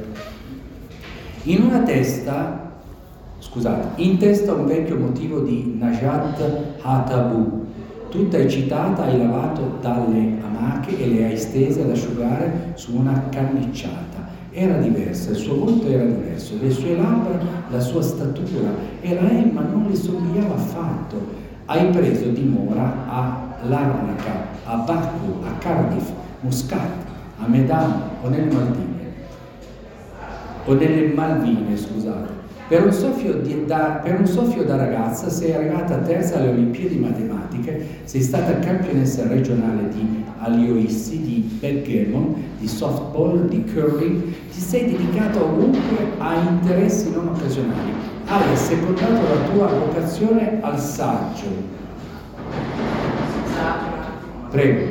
In testa un vecchio motivo di Najat Hatabu. Tutta eccitata hai lavato dalle amache e le hai stese ad asciugare su una cannicciata. Era diversa, il suo volto era diverso, le sue labbra, la sua statura. Era lei, ma non le somigliava affatto. Hai preso dimora a Larnaca, a Baku, a Cardiff, Muscat, a Medan o nelle Malvine, scusate. Per un soffio da ragazza sei arrivata terza alle Olimpiadi Matematiche, sei stata campionessa regionale di Alioissi, di backgammon, di softball, di curling, ti sei dedicata ovunque a interessi non occasionali, hai assecondato la tua vocazione al saggio. Prego.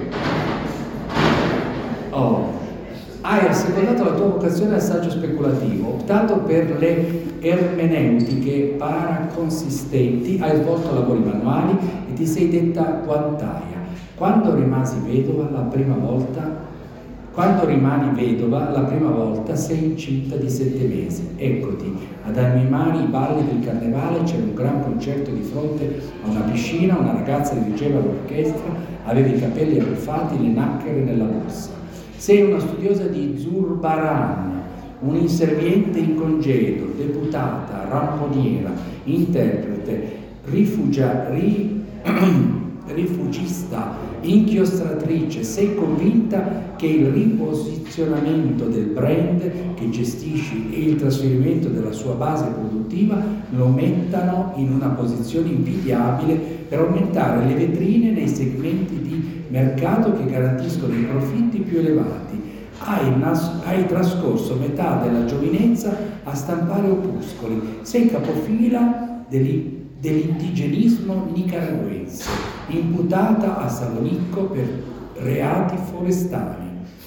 Hai assecondato la tua vocazione al saggio speculativo, optato per le ermeneutiche paraconsistenti, hai svolto lavori manuali e ti sei detta guantaia. Quando rimani vedova la prima volta sei incinta di 7 mesi. Eccoti, ad animare i balli del carnevale, c'era un gran concerto di fronte a una piscina, una ragazza dirigeva l'orchestra, aveva i capelli arruffati, le nacchere nella borsa. Sei una studiosa di Zurbaran, un'inserviente in congedo, deputata, ramponiera, interprete, rifugista, inchiostratrice, sei convinta che il riposizionamento del brand che gestisci e il trasferimento della sua base produttiva lo mettano in una posizione invidiabile per aumentare le vetrine nei segmenti di mercato che garantiscono i profitti più elevati. Hai trascorso metà della giovinezza a stampare opuscoli, sei capofila dell'indigenismo nicaraguense, imputata a Salonicco per reati forestali.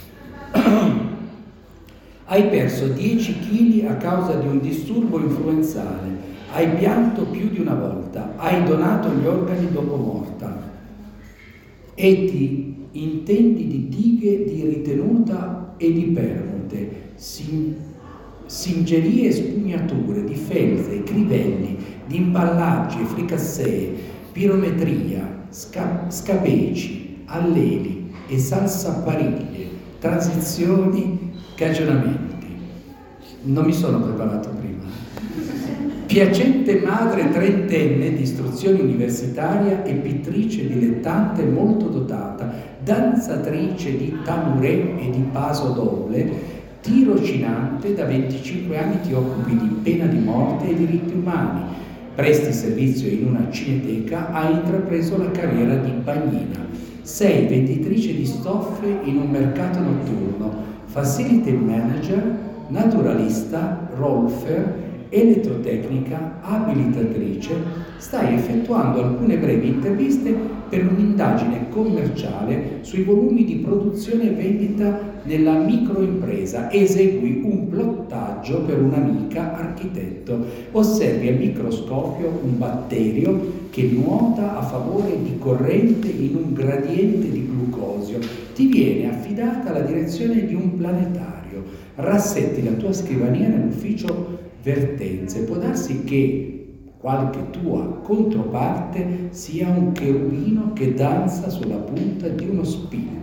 Hai perso 10 kg a causa di un disturbo influenzale, hai pianto più di una volta, hai donato gli organi dopo morta e ti intendi di dighe di ritenuta e di permute, singerie e spugnature, di felze, crivelli, di imballaggi e fricassee, pirometria, scapeci, alleli e salsapariglie, transizioni, cagionamenti. Non mi sono preparato prima. Piacente madre trentenne di istruzione universitaria e pittrice dilettante molto dotata, danzatrice di tamurè e di paso doble, tirocinante, da 25 anni ti occupi di pena di morte e diritti umani, presti servizio in una cineteca, hai intrapreso la carriera di bagnina, sei venditrice di stoffe in un mercato notturno, facility manager, naturalista, rolfer, elettrotecnica, abilitatrice, stai effettuando alcune brevi interviste per un'indagine commerciale sui volumi di produzione e vendita nella microimpresa, esegui un plottaggio per un'amica architetto, osservi al microscopio un batterio che nuota a favore di corrente in un gradiente di glucosio, ti viene affidata la direzione di un planetario, rassetti la tua scrivania nell'ufficio vertenze, può darsi che qualche tua controparte sia un cherubino che danza sulla punta di uno spillo.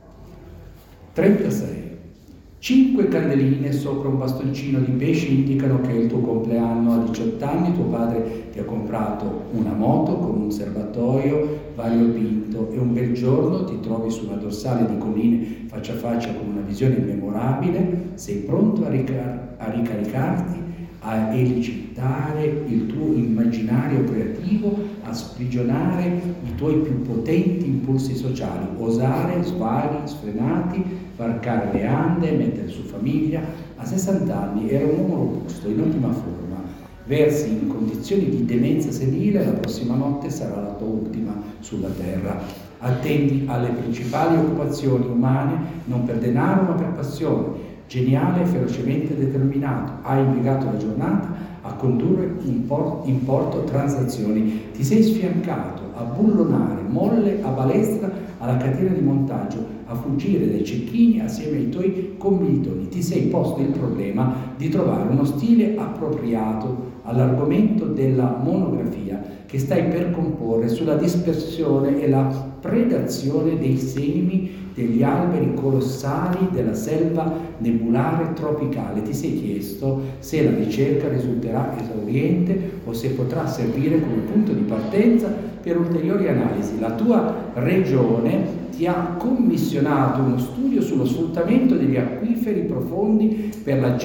36. 5 candeline sopra un bastoncino di pesce indicano che è il tuo compleanno. A 18 anni tuo padre ti ha comprato una moto con un serbatoio variopinto e un bel giorno ti trovi su una dorsale di colline faccia a faccia con una visione immemorabile, sei pronto a ricaricarti, a elicitare il tuo immaginario creativo, a sprigionare i tuoi più potenti impulsi sociali, osare, svaghi, sfrenati, varcare le ande, mettere su famiglia. A 60 anni era un uomo robusto, in ottima forma, versi in condizioni di demenza senile, la prossima notte sarà la tua ultima sulla terra. Attendi alle principali occupazioni umane, non per denaro ma per passione. Geniale e ferocemente determinato, hai impiegato la giornata a condurre in porto transazioni, ti sei sfiancato a bullonare molle a balestra alla catena di montaggio, a fuggire dai cecchini assieme ai tuoi commilitoni, ti sei posto il problema di trovare uno stile appropriato all'argomento della monografia che stai per comporre sulla dispersione e la predazione dei semi degli alberi colossali della selva nebulare tropicale. Ti sei chiesto se la ricerca risulterà esauriente o se potrà servire come punto di partenza per ulteriori analisi. La tua regione ti ha commissionato uno studio sullo sfruttamento degli acquiferi profondi per la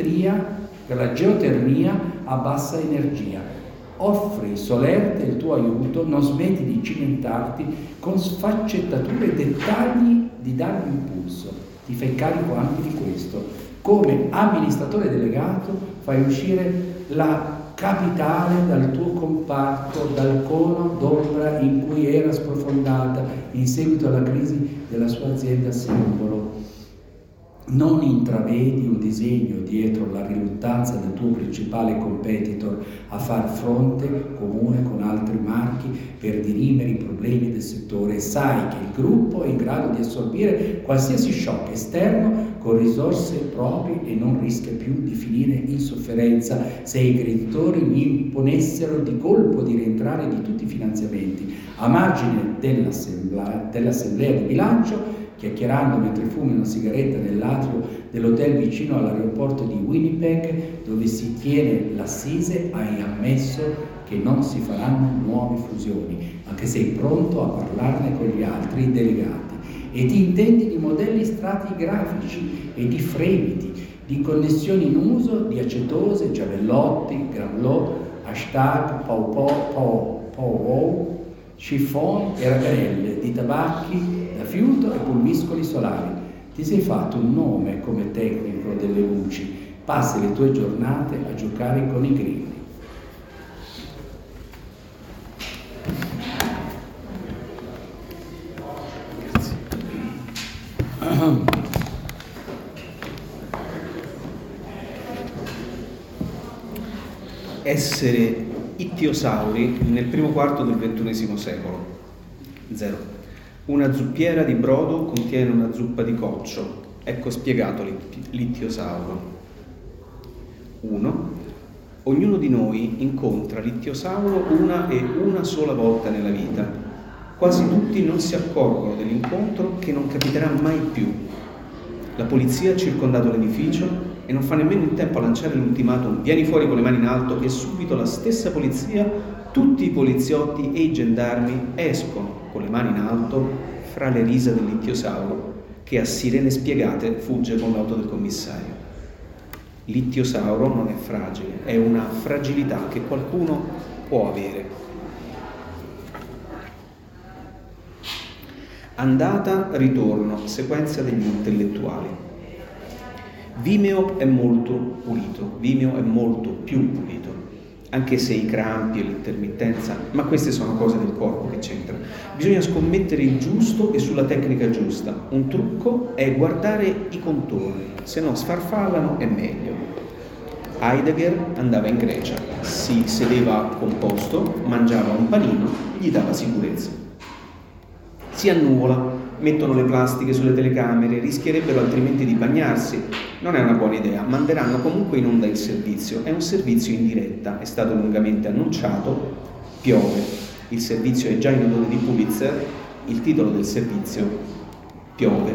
geotermia a bassa energia. Offri solerte il tuo aiuto, non smetti di cimentarti con sfaccettature e dettagli di dargli impulso. Ti fai carico anche di questo. Come amministratore delegato fai uscire la capitale dal tuo comparto, dal cono d'ombra in cui era sprofondata in seguito alla crisi della sua azienda simbolo. Non intravedi un disegno dietro la riluttanza del tuo principale competitor a far fronte comune con altri marchi per dirimere i problemi del settore. Sai che il gruppo è in grado di assorbire qualsiasi shock esterno con risorse proprie e non rischia più di finire in sofferenza se i creditori gli imponessero di colpo di rientrare di tutti i finanziamenti. A margine dell'assemblea di bilancio, chiacchierando mentre fumi una sigaretta nell'atrio dell'hotel vicino all'aeroporto di Winnipeg, dove si tiene l'assise, hai ammesso che non si faranno nuove fusioni, ma che sei pronto a parlarne con gli altri delegati e ti intendi di modelli stratigrafici e di fremiti, di connessioni in uso, di acetose, giavellotti, granlò, hashtag, pow, chiffon e raganelle, di tabacchi da fiuto e pulviscoli solari. Ti sei fatto un nome come tecnico delle luci, passi le tue giornate a giocare con i grilli. Essere ittiosauri nel primo quarto del XXI secolo. 0. Una zuppiera di brodo contiene una zuppa di coccio. Ecco spiegato l'ittiosauro. 1. Ognuno di noi incontra l'ittiosauro una sola volta nella vita. Quasi tutti non si accorgono dell'incontro che non capiterà mai più. La polizia ha circondato l'edificio e non fa nemmeno in tempo a lanciare l'ultimatum «Vieni fuori con le mani in alto», che subito la stessa polizia, tutti i poliziotti e i gendarmi escono con le mani in alto fra le risa dell'ittiosauro, che a sirene spiegate fugge con l'auto del commissario. L'ittiosauro non è fragile, è una fragilità che qualcuno può avere. Andata, ritorno, sequenza degli intellettuali. Vimeo è molto pulito, Vimeo è molto più pulito, anche se i crampi e l'intermittenza, ma queste sono cose del corpo che c'entrano. Bisogna scommettere il giusto e sulla tecnica giusta. Un trucco è guardare i contorni, se no sfarfallano è meglio. Heidegger andava in Grecia, si sedeva composto, mangiava un panino, gli dava sicurezza. Si annuvola, mettono le plastiche sulle telecamere, rischierebbero altrimenti di bagnarsi. Non è una buona idea, manderanno comunque in onda il servizio. È un servizio in diretta, è stato lungamente annunciato, piove. Il servizio è già in odore di Pulitzer, il titolo del servizio, piove.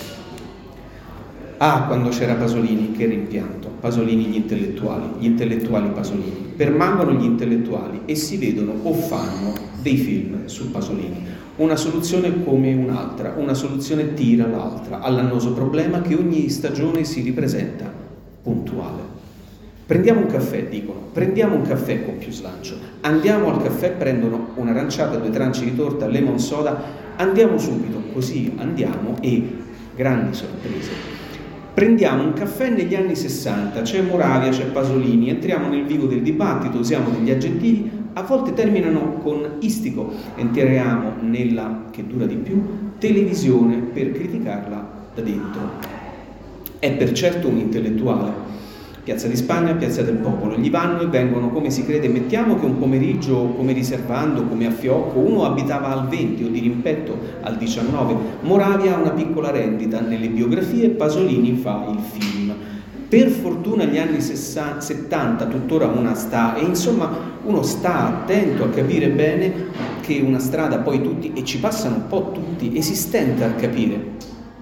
Ah, quando c'era Pasolini, che rimpianto. Pasolini gli intellettuali Pasolini. Permangono gli intellettuali e si vedono o fanno dei film su Pasolini. Una soluzione come un'altra, una soluzione tira l'altra, all'annoso problema che ogni stagione si ripresenta puntuale. Prendiamo un caffè, dicono, prendiamo un caffè con più slancio. Andiamo al caffè, prendono un'aranciata, 2 tranci di torta, lemon soda, andiamo subito, così andiamo e grandi sorprese. Prendiamo un caffè negli anni 60, c'è Moravia, c'è Pasolini, entriamo nel vivo del dibattito, usiamo degli aggettivi, a volte terminano con istico, entriamo nella, che dura di più, televisione per criticarla da dentro. È per certo un intellettuale. Piazza di Spagna, Piazza del Popolo, gli vanno e vengono come si crede. Mettiamo che un pomeriggio, come riservando, come a fiocco, uno abitava al 20 o di rimpetto al 19. Moravia ha una piccola rendita nelle biografie, Pasolini fa il film. Per fortuna gli anni 70 tuttora una sta, e insomma uno sta attento a capire bene che una strada poi tutti, e ci passano un po' tutti, e si stenta a capire.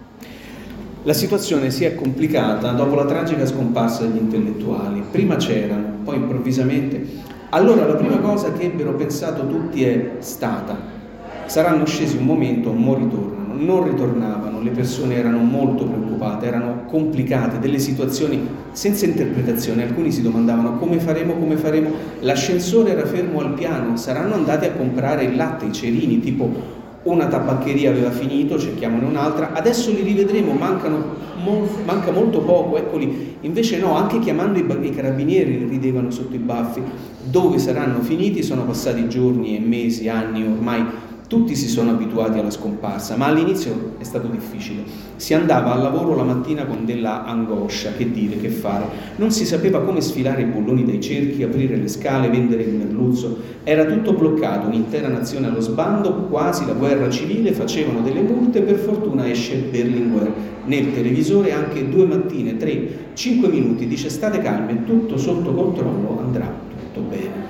La situazione si è complicata dopo la tragica scomparsa degli intellettuali. Prima c'erano, poi improvvisamente. Allora la prima cosa che ebbero pensato tutti è stata: saranno scesi un momento, mo ritornano. Non ritornavano, le persone erano molto preoccupate, erano complicate, delle situazioni senza interpretazione. Alcuni si domandavano come faremo, l'ascensore era fermo al piano, saranno andati a comprare il latte, i cerini, tipo una tabaccheria aveva finito, cerchiamone un'altra, adesso li rivedremo, manca molto poco, eccoli. Invece no, anche chiamando i carabinieri ridevano sotto i baffi. Dove saranno finiti? Sono passati giorni e mesi, anni ormai. Tutti si sono abituati alla scomparsa, ma all'inizio è stato difficile. Si andava al lavoro la mattina con della angoscia, che dire, che fare. Non si sapeva come sfilare i bulloni dai cerchi, aprire le scale, vendere il merluzzo. Era tutto bloccato, un'intera nazione allo sbando, quasi la guerra civile, facevano delle multe, per fortuna esce Berlinguer. Nel televisore anche 2 mattine, 3, 5 minuti, dice state calmi, tutto sotto controllo, andrà tutto bene.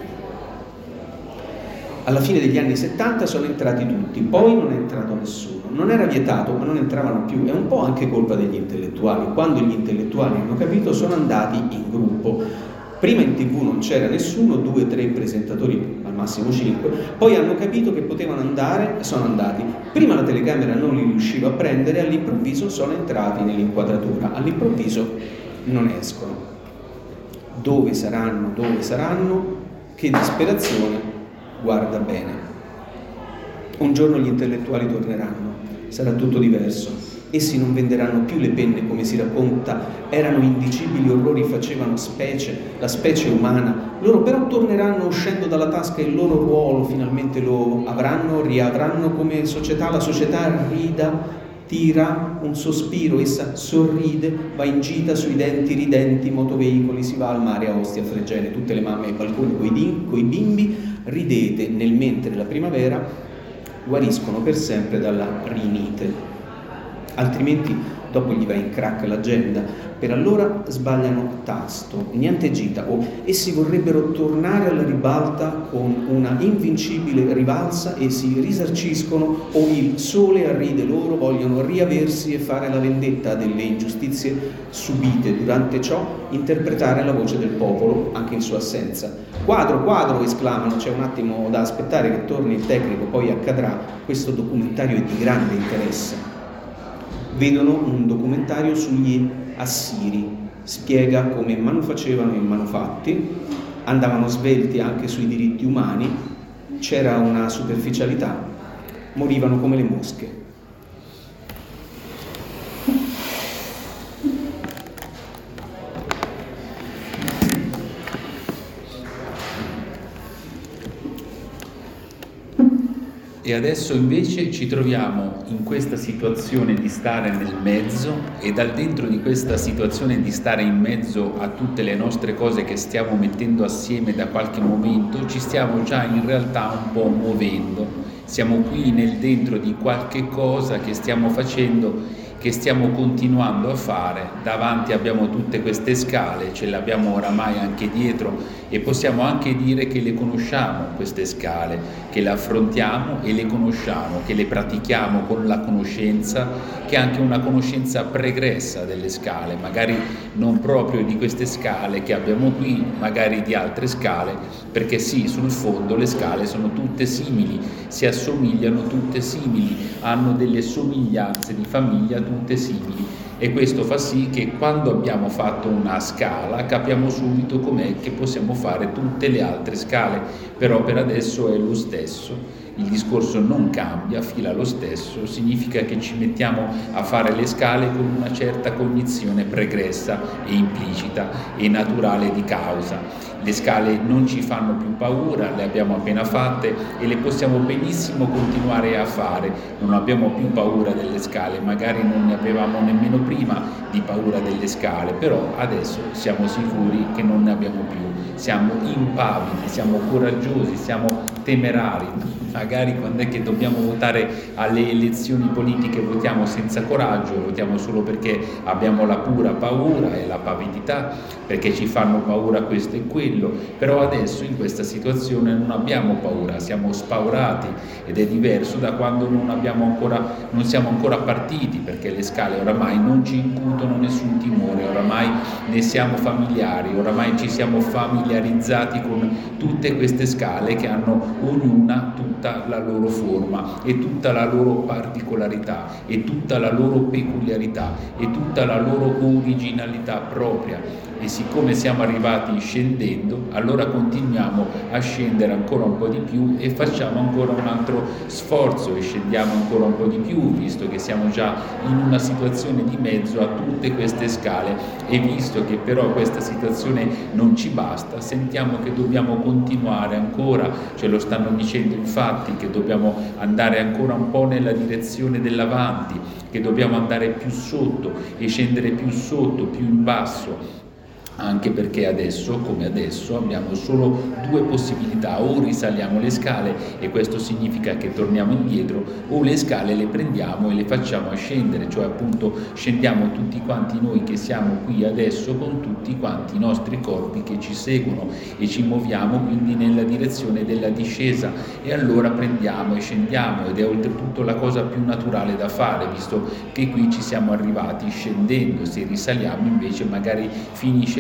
Alla fine degli anni 70 sono entrati tutti, poi non è entrato nessuno. Non era vietato, ma non entravano più. È un po' anche colpa degli intellettuali. Quando gli intellettuali hanno capito, sono andati in gruppo. Prima in TV non c'era nessuno, 2, 3 presentatori, al massimo 5, poi hanno capito che potevano andare e sono andati. Prima la telecamera non li riusciva a prendere, all'improvviso sono entrati nell'inquadratura, all'improvviso non escono. Dove saranno? Che disperazione, guarda bene. Un giorno gli intellettuali torneranno, sarà tutto diverso. Essi non venderanno più le penne, come si racconta, erano indicibili orrori, facevano specie, la specie umana. Loro però torneranno uscendo dalla tasca il loro ruolo, finalmente lo riavranno come società. La società tira un sospiro, essa sorride, va in gita sui denti ridenti, motoveicoli, si va al mare a Ostia, Fregene, tutte le mamme ai balconi coi bimbi, ridete nel mentre la primavera guariscono per sempre dalla rinite. Altrimenti dopo gli va in crack l'agenda. Per allora sbagliano tasto, niente gita, o essi vorrebbero tornare alla ribalta con una invincibile rivalsa e si risarciscono, o il sole arride loro, vogliono riaversi e fare la vendetta delle ingiustizie subite, durante ciò interpretare la voce del popolo anche in sua assenza. Quadro, esclamano, c'è un attimo da aspettare che torni il tecnico, poi accadrà. Questo documentario è di grande interesse. Vedono un documentario sugli Assiri, spiega come manufacevano i manufatti, andavano svelti anche sui diritti umani, c'era una superficialità, morivano come le mosche. E adesso invece ci troviamo in questa situazione di stare nel mezzo, e dal dentro di questa situazione di stare in mezzo a tutte le nostre cose che stiamo mettendo assieme da qualche momento, ci stiamo già in realtà un po' muovendo. Siamo qui nel dentro di qualche cosa che stiamo facendo, che stiamo continuando a fare. Davanti abbiamo tutte queste scale, ce le abbiamo oramai anche dietro, e possiamo anche dire che le conosciamo queste scale, che le affrontiamo e le conosciamo, che le pratichiamo con la conoscenza, che è anche una conoscenza pregressa delle scale, magari non proprio di queste scale che abbiamo qui, magari di altre scale, perché sì, sul fondo le scale sono tutte simili, si assomigliano tutte simili, hanno delle somiglianze di famiglia tutte simili, e questo fa sì che quando abbiamo fatto una scala capiamo subito com'è che possiamo fare tutte le altre scale, però per adesso è lo stesso. Il discorso non cambia, fila lo stesso, significa che ci mettiamo a fare le scale con una certa cognizione pregressa e implicita e naturale di causa. Le scale non ci fanno più paura, le abbiamo appena fatte e le possiamo benissimo continuare a fare. Non abbiamo più paura delle scale, magari non ne avevamo nemmeno prima di paura delle scale, però adesso siamo sicuri che non ne abbiamo più. Siamo impavidi, siamo coraggiosi, siamo temerari. Magari quando è che dobbiamo votare alle elezioni politiche votiamo senza coraggio, votiamo solo perché abbiamo la pura paura e la pavidità, perché ci fanno paura questo e quello. Però adesso in questa situazione non abbiamo paura, siamo spaurati, ed è diverso da quando non siamo ancora partiti, perché le scale oramai non ci incutono nessun timore, oramai ne siamo familiari, oramai ci siamo familiarizzati con tutte queste scale che hanno ognuna tutta la loro forma e tutta la loro particolarità e tutta la loro peculiarità e tutta la loro originalità propria. E siccome siamo arrivati scendendo, allora continuiamo a scendere ancora un po' di più e facciamo ancora un altro sforzo e scendiamo ancora un po' di più, visto che siamo già in una situazione di mezzo a tutte queste scale, e visto che però questa situazione non ci basta, sentiamo che dobbiamo continuare ancora, ce lo stanno dicendo infatti, che dobbiamo andare ancora un po' nella direzione dell'avanti, che dobbiamo andare più sotto e scendere più sotto, più in basso. Anche perché adesso, come adesso, abbiamo solo due possibilità: o risaliamo le scale e questo significa che torniamo indietro, o le scale le prendiamo e le facciamo scendere, cioè appunto scendiamo tutti quanti noi che siamo qui adesso con tutti quanti i nostri corpi che ci seguono e ci muoviamo quindi nella direzione della discesa, e allora prendiamo e scendiamo, ed è oltretutto la cosa più naturale da fare, visto che qui ci siamo arrivati scendendo. Se risaliamo invece magari finisce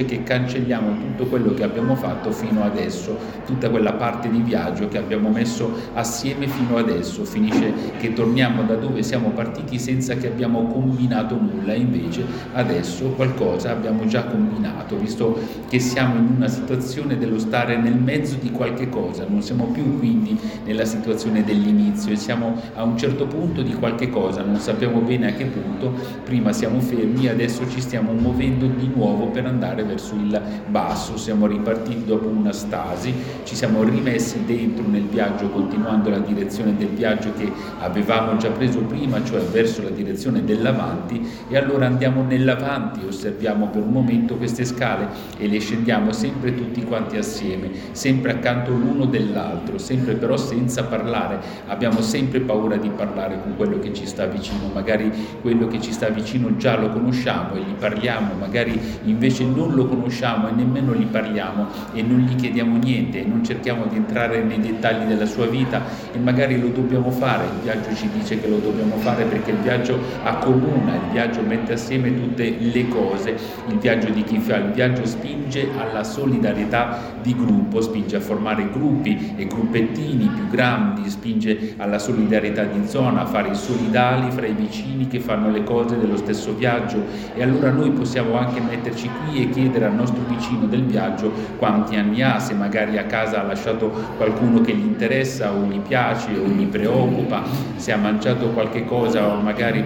che cancelliamo tutto quello che abbiamo fatto fino adesso, tutta quella parte di viaggio che abbiamo messo assieme fino adesso, finisce che torniamo da dove siamo partiti senza che abbiamo combinato nulla, invece adesso qualcosa abbiamo già combinato, visto che siamo in una situazione dello stare nel mezzo di qualche cosa, non siamo più quindi nella situazione dell'inizio e siamo a un certo punto di qualche cosa, non sappiamo bene a che punto, prima siamo fermi, adesso ci stiamo muovendo di nuovo per andare verso il basso, siamo ripartiti dopo una stasi, ci siamo rimessi dentro nel viaggio continuando la direzione del viaggio che avevamo già preso prima, cioè verso la direzione dell'avanti, e allora andiamo nell'avanti, osserviamo per un momento queste scale e le scendiamo sempre tutti quanti assieme, sempre accanto l'uno dell'altro, sempre però senza parlare, abbiamo sempre paura di parlare con quello che ci sta vicino, magari quello che ci sta vicino già lo conosciamo e gli parliamo, magari invece non lo conosciamo e nemmeno gli parliamo e non gli chiediamo niente e non cerchiamo di entrare nei dettagli della sua vita e magari lo dobbiamo fare, il viaggio ci dice che lo dobbiamo fare perché il viaggio accomuna, il viaggio mette assieme tutte le cose, il viaggio di chi fa, il viaggio spinge alla solidarietà di gruppo, spinge a formare gruppi e gruppettini più grandi, spinge alla solidarietà di zona, a fare i solidali fra i vicini che fanno le cose dello stesso viaggio, e allora noi possiamo anche metterci qui e chiedere al nostro vicino del viaggio quanti anni ha, se magari a casa ha lasciato qualcuno che gli interessa o gli piace o gli preoccupa, se ha mangiato qualche cosa o magari...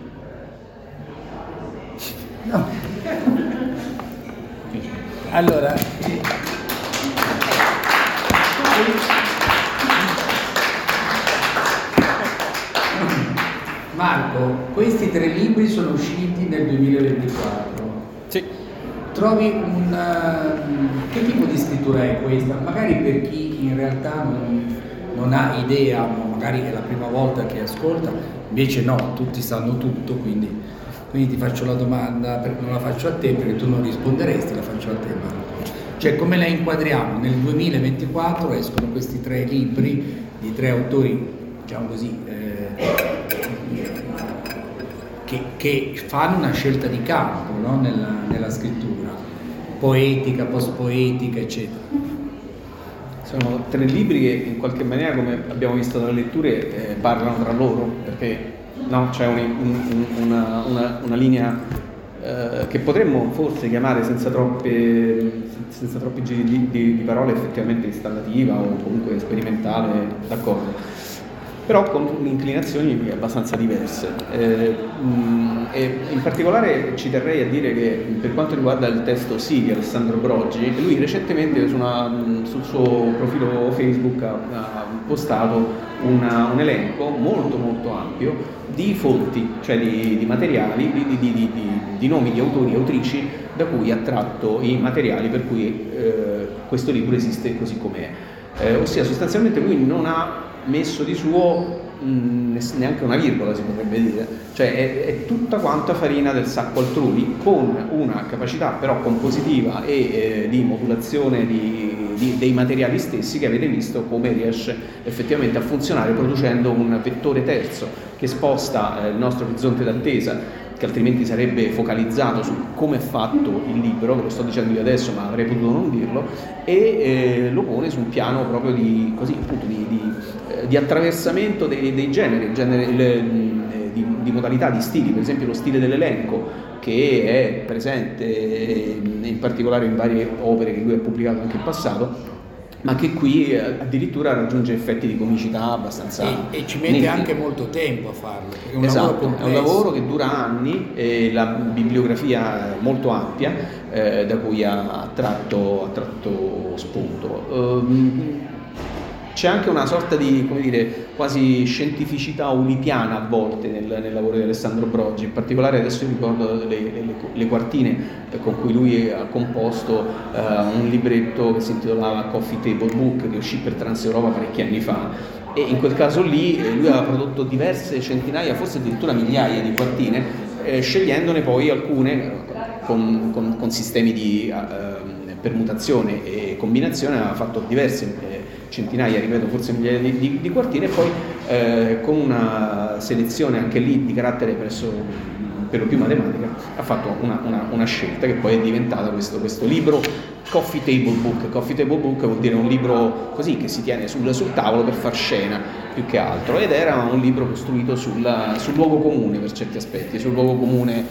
No. Allora, Marco, questi 3 libri sono usciti nel 2024. Sì. Trovi che tipo di scrittura è questa? Magari per chi in realtà non ha idea, magari è la prima volta che ascolta, invece no, tutti sanno tutto, quindi ti faccio la domanda, non la faccio a te perché tu non risponderesti, la faccio a te, Marco. Cioè, come la inquadriamo? Nel 2024 escono questi 3 libri di 3 autori, diciamo così, che fanno una scelta di campo, no? nella scrittura, poetica, post-poetica, eccetera. Sono 3 libri che in qualche maniera, come abbiamo visto dalle letture, parlano tra loro, perché c'è una linea che potremmo forse chiamare senza troppi giri di parole effettivamente installativa o comunque sperimentale, d'accordo, però con inclinazioni abbastanza diverse. E in particolare ci terrei a dire che per quanto riguarda il testo di Alessandro Brogi, lui recentemente sul suo profilo Facebook ha postato un elenco molto molto ampio di fonti, cioè di materiali, di nomi di autori e autrici da cui ha tratto i materiali per cui questo libro esiste così com'è. Ossia, sostanzialmente lui non ha messo di suo neanche una virgola, si potrebbe dire, cioè è tutta quanta farina del sacco altrui, con una capacità però compositiva e di modulazione dei materiali stessi, che avete visto come riesce effettivamente a funzionare producendo un vettore terzo che sposta il nostro orizzonte d'attesa, che altrimenti sarebbe focalizzato su come è fatto il libro, ve lo sto dicendo io adesso ma avrei potuto non dirlo, e lo pone su un piano proprio di attraversamento dei generi, di modalità, di stili, per esempio lo stile dell'elenco, che è presente in particolare in varie opere che lui ha pubblicato anche in passato, ma che qui addirittura raggiunge effetti di comicità abbastanza e ci mette netti. Anche molto tempo a farlo, è un esatto, è un lavoro che dura anni, e la bibliografia è molto ampia, da cui ha tratto spunto. C'è anche una sorta di, come dire, quasi scientificità ulipiana a volte nel lavoro di Alessandro Brogi, in particolare adesso ricordo le quartine con cui lui ha composto un libretto che si intitolava Coffee Table Book, che uscì per Transeuropa parecchi anni fa, e in quel caso lì lui aveva prodotto diverse centinaia, forse addirittura migliaia di quartine, scegliendone poi alcune con sistemi di permutazione e combinazione, aveva fatto diverse centinaia, ripeto, forse migliaia di quartine, e poi con una selezione anche lì di carattere per lo più matematica, ha fatto una scelta che poi è diventata questo libro Coffee Table Book. Coffee Table Book vuol dire un libro così che si tiene sul tavolo per far scena più che altro, ed era un libro costruito sul luogo comune per certi aspetti, sul luogo comune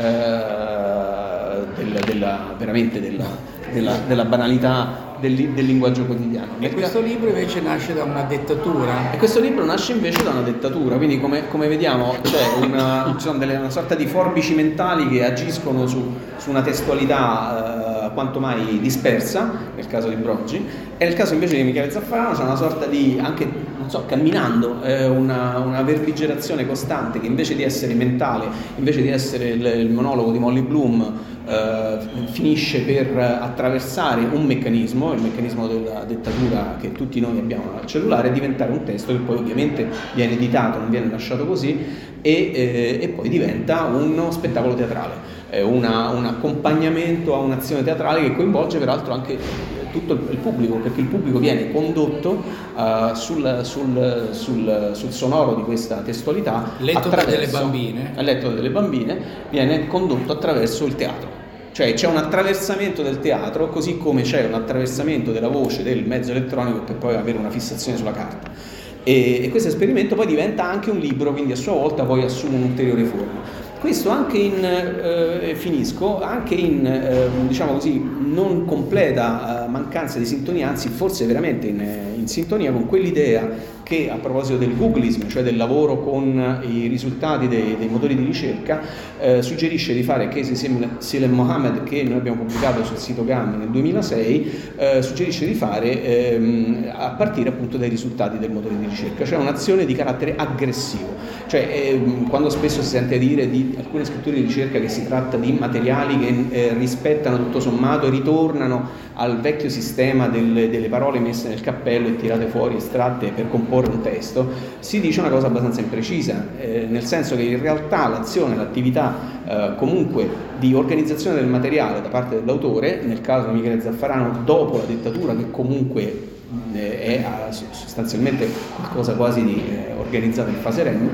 della banalità del linguaggio quotidiano. E questo libro invece nasce da una dettatura? E questo libro nasce invece da una dettatura, quindi come vediamo c'è una sorta di forbici mentali che agiscono su una testualità quanto mai dispersa, nel caso di Broggi, e nel caso invece di Michele Zaffarano c'è una sorta di, anche, non so, camminando, una verbigerazione costante che invece di essere mentale, invece di essere il monologo di Molly Bloom, finisce per attraversare un meccanismo, il meccanismo della dettatura che tutti noi abbiamo al cellulare, e diventare un testo che poi ovviamente viene editato, non viene lasciato così, e poi diventa uno spettacolo teatrale, un accompagnamento a un'azione teatrale che coinvolge peraltro anche tutto il pubblico, perché il pubblico viene condotto sul sonoro di questa testualità, letto delle bambine. Letto delle bambine, viene condotto attraverso il teatro. Cioè c'è un attraversamento del teatro, così come c'è un attraversamento della voce del mezzo elettronico per poi avere una fissazione sulla carta. E questo esperimento poi diventa anche un libro, quindi a sua volta poi assume un'ulteriore forma. Questo anche diciamo così, non completa mancanza di sintonia, anzi forse veramente in sintonia con quell'idea che, a proposito del googlismo, cioè del lavoro con i risultati dei motori di ricerca, suggerisce di fare Casey Silem Mohammed, che noi abbiamo pubblicato sul sito GAM nel 2006, suggerisce di fare a partire appunto dai risultati del motore di ricerca, cioè un'azione di carattere aggressivo. Cioè quando spesso si sente dire di alcune scritture di ricerca che si tratta di materiali che rispettano tutto sommato, ritornano al vecchio sistema delle parole messe nel cappello e tirate fuori, estratte per comporre un testo, si dice una cosa abbastanza imprecisa, nel senso che in realtà l'azione, l'attività comunque di organizzazione del materiale da parte dell'autore, nel caso di Michele Zaffarano dopo la dettatura, che comunque è sostanzialmente qualcosa quasi di organizzato in fase REM,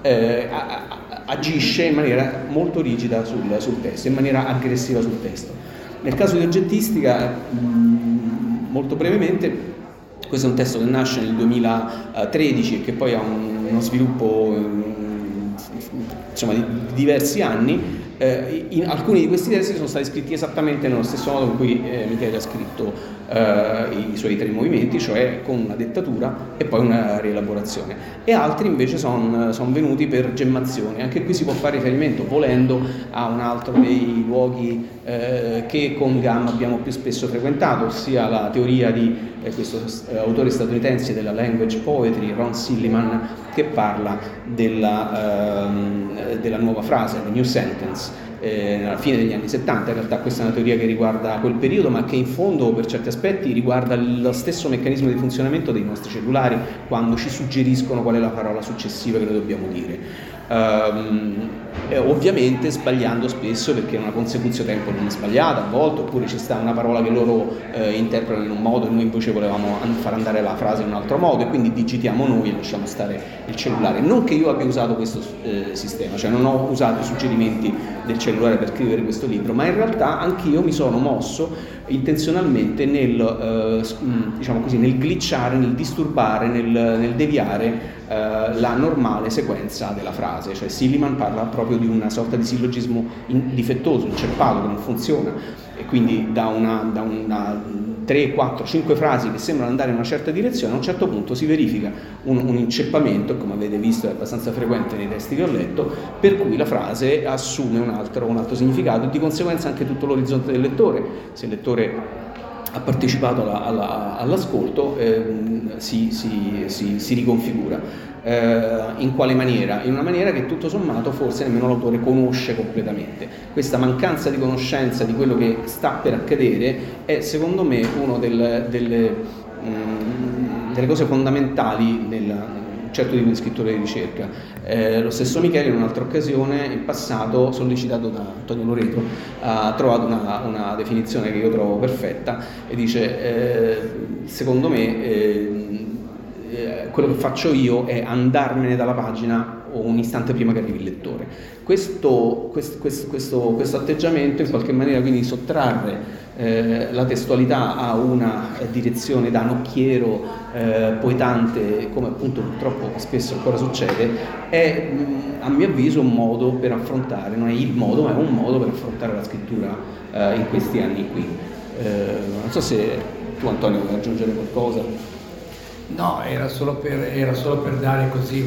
agisce in maniera molto rigida sul testo, in maniera aggressiva sul testo. Nel caso di oggettistica, molto brevemente, questo è un testo che nasce nel 2013 e che poi ha uno sviluppo insomma, di diversi anni. Alcuni di questi testi sono stati scritti esattamente nello stesso modo in cui Michele ha scritto i suoi 3 movimenti, cioè con una dettatura e poi una rielaborazione, e altri invece sono venuti per gemmazione. Anche qui si può fare riferimento, volendo, a un altro dei luoghi che con GAM abbiamo più spesso frequentato, ossia la teoria di questo autore statunitense della language poetry, Ron Silliman, che parla della nuova frase, the new sentence, alla fine degli anni 70. In realtà questa è una teoria che riguarda quel periodo, ma che in fondo per certi aspetti riguarda lo stesso meccanismo di funzionamento dei nostri cellulari quando ci suggeriscono qual è la parola successiva che noi dobbiamo dire. Ovviamente sbagliando spesso, perché una consecutio tempo non è sbagliata a volte, oppure ci sta una parola che loro interpretano in un modo e noi invece volevamo far andare la frase in un altro modo, e quindi digitiamo noi e lasciamo stare il cellulare. Non che io abbia usato questo sistema, cioè non ho usato i suggerimenti del cellulare per scrivere questo libro, ma in realtà anch'io mi sono mosso intenzionalmente nel glitchare, nel disturbare, nel deviare la normale sequenza della frase. Cioè Silliman parla proprio di una sorta di sillogismo difettoso, inceppato, che non funziona, e quindi da una 3, 4, 5 frasi che sembrano andare in una certa direzione, a un certo punto si verifica un inceppamento, come avete visto è abbastanza frequente nei testi che ho letto, per cui la frase assume un altro significato, e di conseguenza anche tutto l'orizzonte del lettore. Se il lettore ha partecipato all'ascolto, si riconfigura. In quale maniera? In una maniera che tutto sommato forse nemmeno l'autore conosce completamente. Questa mancanza di conoscenza di quello che sta per accadere è, secondo me, una delle cose fondamentali nel certo tipo di scrittore di ricerca. Lo stesso Michele, in un'altra occasione, in passato, sollecitato da Antonio Loreto, ha trovato una definizione che io trovo perfetta, e dice secondo me quello che faccio io è andarmene dalla pagina o un istante prima che arrivi il lettore. Questo atteggiamento in qualche maniera quindi di sottrarre la testualità a una direzione da nocchiero poetante, come appunto purtroppo spesso ancora succede, è a mio avviso un modo per affrontare, non è il modo, ma è un modo per affrontare la scrittura in questi anni qui. Non so se tu, Antonio, vuoi aggiungere qualcosa? No, era solo per dare così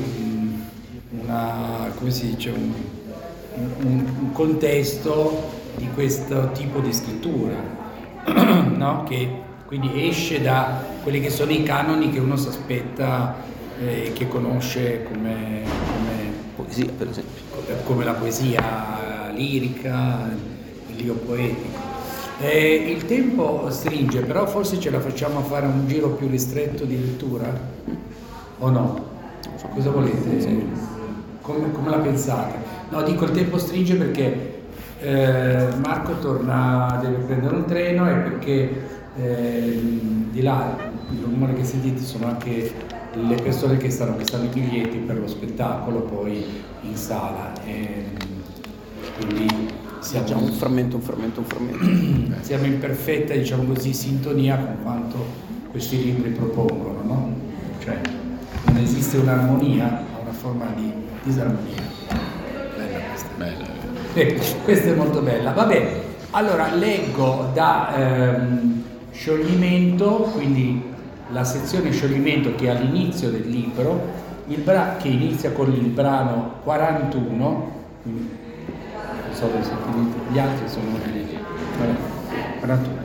come si dice, un contesto di questo tipo di scrittura, no? Che quindi esce da quelli che sono i canoni che uno si aspetta e che conosce come poesia, per esempio, come la poesia lirica, il lirio poetico. Il tempo stringe, però forse ce la facciamo a fare un giro più ristretto di lettura o no? Cosa volete? Sì. Come la pensate? No, dico il tempo stringe perché Marco deve prendere un treno, e perché di là il rumore che sentite sono anche le persone che stanno acquistando i biglietti per lo spettacolo poi in sala, quindi siamo già un frammento. Siamo in perfetta, diciamo così, sintonia con quanto questi libri propongono, no? Cioè non esiste un'armonia, ma una forma di disarmonia. Bella questa. Bella. Questa è molto bella. Va bene, allora leggo da Scioglimento, quindi la sezione Scioglimento che è all'inizio del libro, che inizia con il brano 41, quindi non so se sentite, gli altri sono vabbè, 41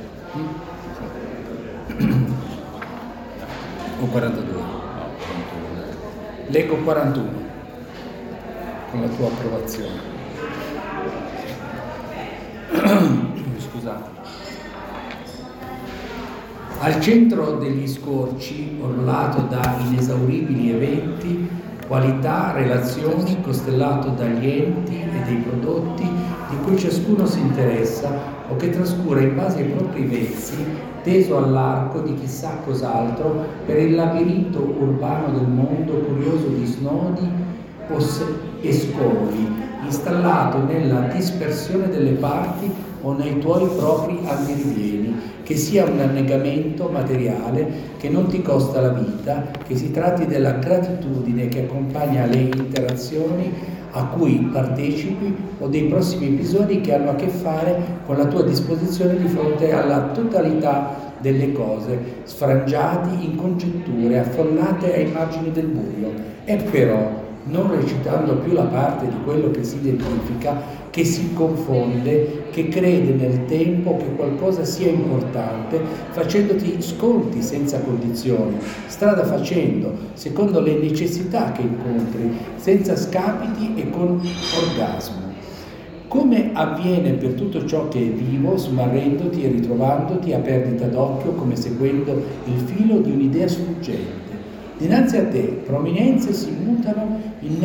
o 42. Leggo 41 con la tua approvazione. Scusate. Al centro degli scorci, orlato da inesauribili eventi, qualità, relazioni, costellato dagli enti e dei prodotti di cui ciascuno si interessa o che trascura in base ai propri vezzi, teso all'arco di chissà cos'altro per il labirinto urbano del mondo, curioso di snodi e scoli, installato nella dispersione delle parti o nei tuoi propri andirivieni, che sia un annegamento materiale che non ti costa la vita, che si tratti della gratitudine che accompagna le interazioni a cui partecipi o dei prossimi episodi che hanno a che fare con la tua disposizione di fronte alla totalità delle cose, sfrangiati in congetture, affollate ai margini del buio. E però, non recitando più la parte di quello che si identifica, che si confonde, che crede nel tempo che qualcosa sia importante, facendoti sconti senza condizioni, strada facendo, secondo le necessità che incontri, senza scapiti e con orgasmo. Come avviene per tutto ciò che è vivo, smarrendoti e ritrovandoti a perdita d'occhio come seguendo il filo di un'idea sfuggente. Dinanzi a te prominenze si mutano in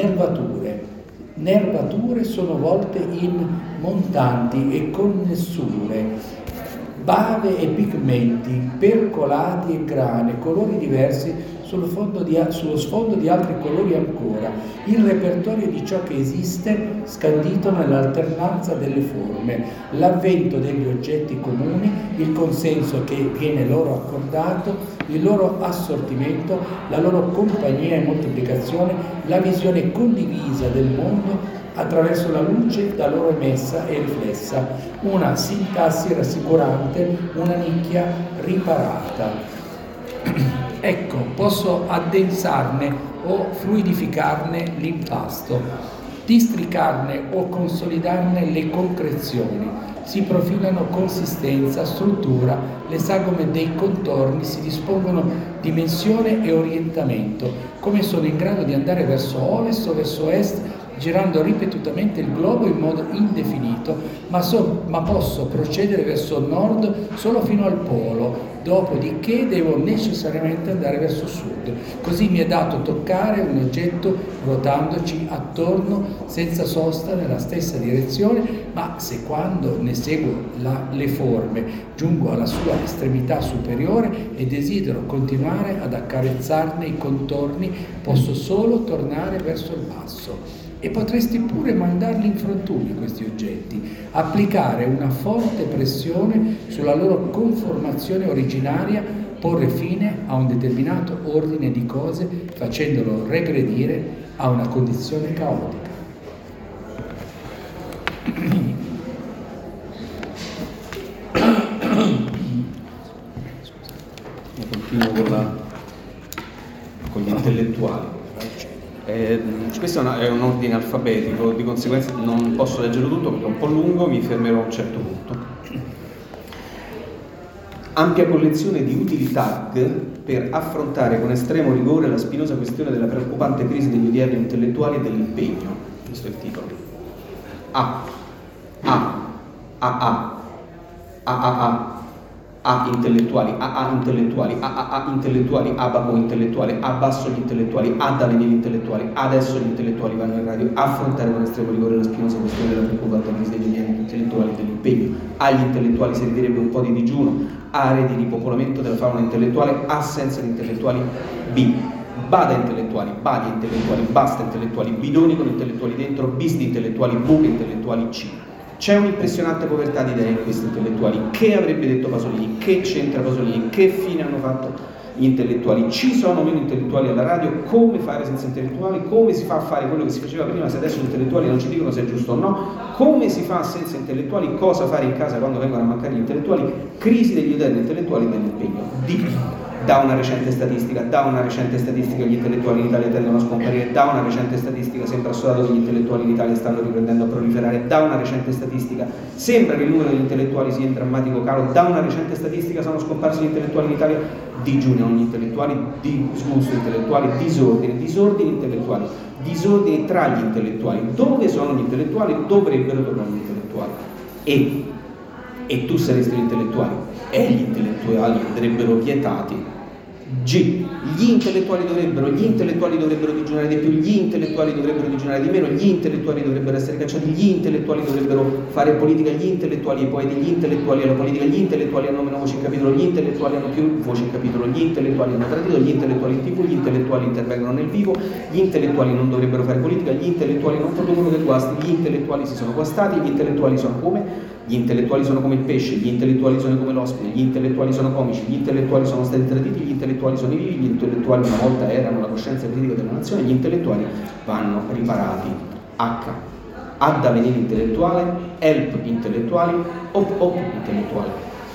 nervature sono volte in montanti e connessure, bave e pigmenti, percolati e grane, colori diversi sullo sfondo di altri colori ancora, il repertorio di ciò che esiste scandito nell'alternanza delle forme, l'avvento degli oggetti comuni, il consenso che viene loro accordato, il loro assortimento, la loro compagnia e moltiplicazione, la visione condivisa del mondo attraverso la luce da loro emessa e riflessa, una sintassi rassicurante, una nicchia riparata. Ecco, posso addensarne o fluidificarne l'impasto, districarne o consolidarne le concrezioni, si profilano consistenza, struttura, le sagome dei contorni si dispongono dimensione e orientamento, come sono in grado di andare verso ovest o verso est girando ripetutamente il globo in modo indefinito, ma posso procedere verso nord solo fino al polo, dopodiché devo necessariamente andare verso sud. Così mi è dato toccare un oggetto ruotandoci attorno senza sosta nella stessa direzione, ma se quando ne seguo le forme giungo alla sua estremità superiore e desidero continuare ad accarezzarne i contorni, posso solo tornare verso il basso. E potresti pure mandarli in frantumi questi oggetti, applicare una forte pressione sulla loro conformazione originaria, porre fine a un determinato ordine di cose facendolo regredire a una condizione caotica. Continuo con gli intellettuali. Questo è un ordine alfabetico, di conseguenza non posso leggerlo tutto perché è un po' lungo, mi fermerò a un certo punto. Ampia collezione di utili tag per affrontare con estremo rigore la spinosa questione della preoccupante crisi degli odierni intellettuali e dell'impegno. Questo è il titolo. A intellettuali, AA intellettuali, AAA intellettuali, abaco intellettuale, abbasso gli intellettuali, ad avvenire gli intellettuali, adesso gli intellettuali vanno in radio, affrontare con estremo rigore la spinosa questione della preoccupante crisi degli intellettuali e dell'impegno. Agli intellettuali servirebbe un po' di digiuno, aree di ripopolamento della fauna intellettuale, assenza di intellettuali, B. Bada intellettuali, badi intellettuali, basta intellettuali, bidoni con intellettuali dentro, bis di intellettuali, buche intellettuali, C. C'è un'impressionante povertà di idee in questi intellettuali. Che avrebbe detto Pasolini? Che c'entra Pasolini? Che fine hanno fatto gli intellettuali? Ci sono meno intellettuali alla radio? Come fare senza intellettuali? Come si fa a fare quello che si faceva prima se adesso gli intellettuali non ci dicono se è giusto o no? Come si fa senza intellettuali? Cosa fare in casa quando vengono a mancare gli intellettuali? Crisi degli odierni intellettuali e dell'impegno. Da una recente statistica gli intellettuali in Italia tendono a scomparire, da una recente statistica sembra assodato che gli intellettuali in Italia stanno riprendendo a proliferare, da una recente statistica sembra che il numero degli intellettuali sia in drammatico calo, da una recente statistica sono scomparsi gli intellettuali in Italia, digiuno gli intellettuali, disgusto intellettuali, disordini intellettuali, disordini tra gli intellettuali. Dove sono gli intellettuali? Dovrebbero tornare gli intellettuali. E tu saresti l'intellettuale e gli intellettuali andrebbero vietati. G. Gli intellettuali dovrebbero digiunare di più, gli intellettuali dovrebbero digiunare di meno, gli intellettuali dovrebbero essere cacciati, gli intellettuali dovrebbero fare politica, gli intellettuali e i poeti, gli intellettuali alla politica, gli intellettuali hanno meno voci in capitolo, gli intellettuali hanno più voci in capitolo, gli intellettuali hanno tradito, gli intellettuali in TV, gli intellettuali intervengono nel vivo, gli intellettuali non dovrebbero fare politica, gli intellettuali non producono del guasti, gli intellettuali si sono guastati, gli intellettuali sono come? Gli intellettuali sono come il pesce, gli intellettuali sono come l'ospite, gli intellettuali sono comici, gli intellettuali sono stati traditi, gli intellettuali sono i vivi, gli intellettuali una volta erano la coscienza critica della nazione, gli intellettuali vanno riparati. H. Ad avvenire intellettuale, help intellettuali, op intellettuale.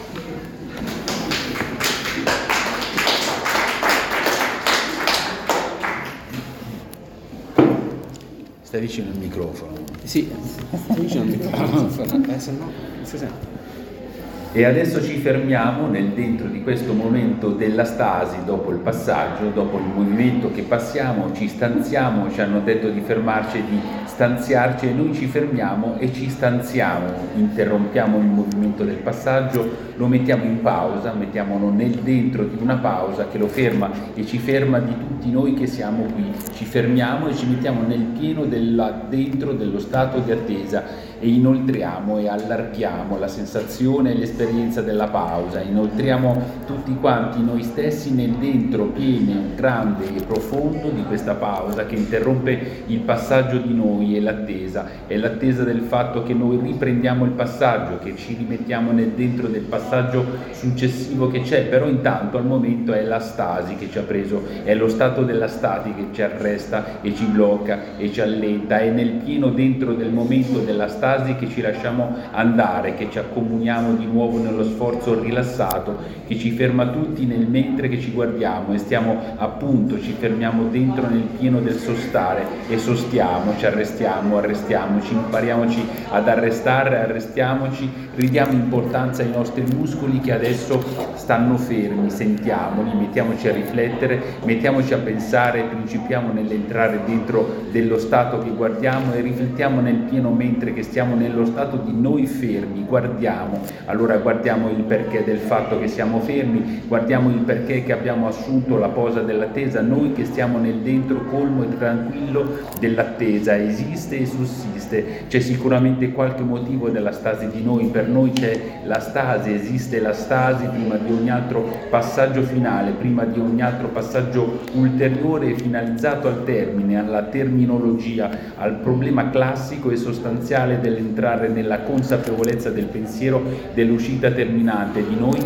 Stai vicino al microfono. Sì, stai vicino al microfono. Se no, non si sente. E adesso ci fermiamo nel dentro di questo momento della stasi, dopo il passaggio, dopo il movimento che passiamo, ci stanziamo, ci hanno detto di fermarci e di stanziarci e noi ci fermiamo e ci stanziamo, interrompiamo il movimento del passaggio, lo mettiamo in pausa, mettiamolo nel dentro di una pausa che lo ferma e ci ferma di tutti noi che siamo qui, ci fermiamo e ci mettiamo nel pieno dentro dello stato di attesa e inoltriamo e allarghiamo la sensazione e l'esperienza della pausa, inoltriamo tutti quanti noi stessi nel dentro pieno, grande e profondo di questa pausa che interrompe il passaggio di noi e l'attesa del fatto che noi riprendiamo il passaggio, che ci rimettiamo nel dentro del passaggio successivo che c'è, però intanto al momento è la stasi che ci ha preso, è lo stato della stasi che ci arresta e ci blocca e ci allenta, è nel pieno dentro del momento della stasi stasi che ci lasciamo andare, che ci accomuniamo di nuovo nello sforzo rilassato, che ci ferma tutti nel mentre che ci guardiamo e stiamo appunto, ci fermiamo dentro nel pieno del sostare e sostiamo, ci arrestiamo, ci impariamoci ad arrestare, arrestiamoci, ridiamo importanza ai nostri muscoli che adesso stanno fermi, sentiamoli, mettiamoci a riflettere, mettiamoci a pensare, principiamo nell'entrare dentro dello stato che guardiamo e riflettiamo nel pieno mentre che stiamo nello stato di noi fermi, guardiamo, allora guardiamo il perché del fatto che siamo fermi, guardiamo il perché che abbiamo assunto la posa dell'attesa, noi che stiamo nel dentro colmo e tranquillo dell'attesa, esiste e sussiste, c'è sicuramente qualche motivo della stasi di noi, per noi c'è la stasi, esiste la stasi prima di ogni altro passaggio finale, prima di ogni altro passaggio ulteriore e finalizzato al termine, alla terminologia, al problema classico e sostanziale dell'entrare nella consapevolezza del pensiero, dell'uscita terminante di noi.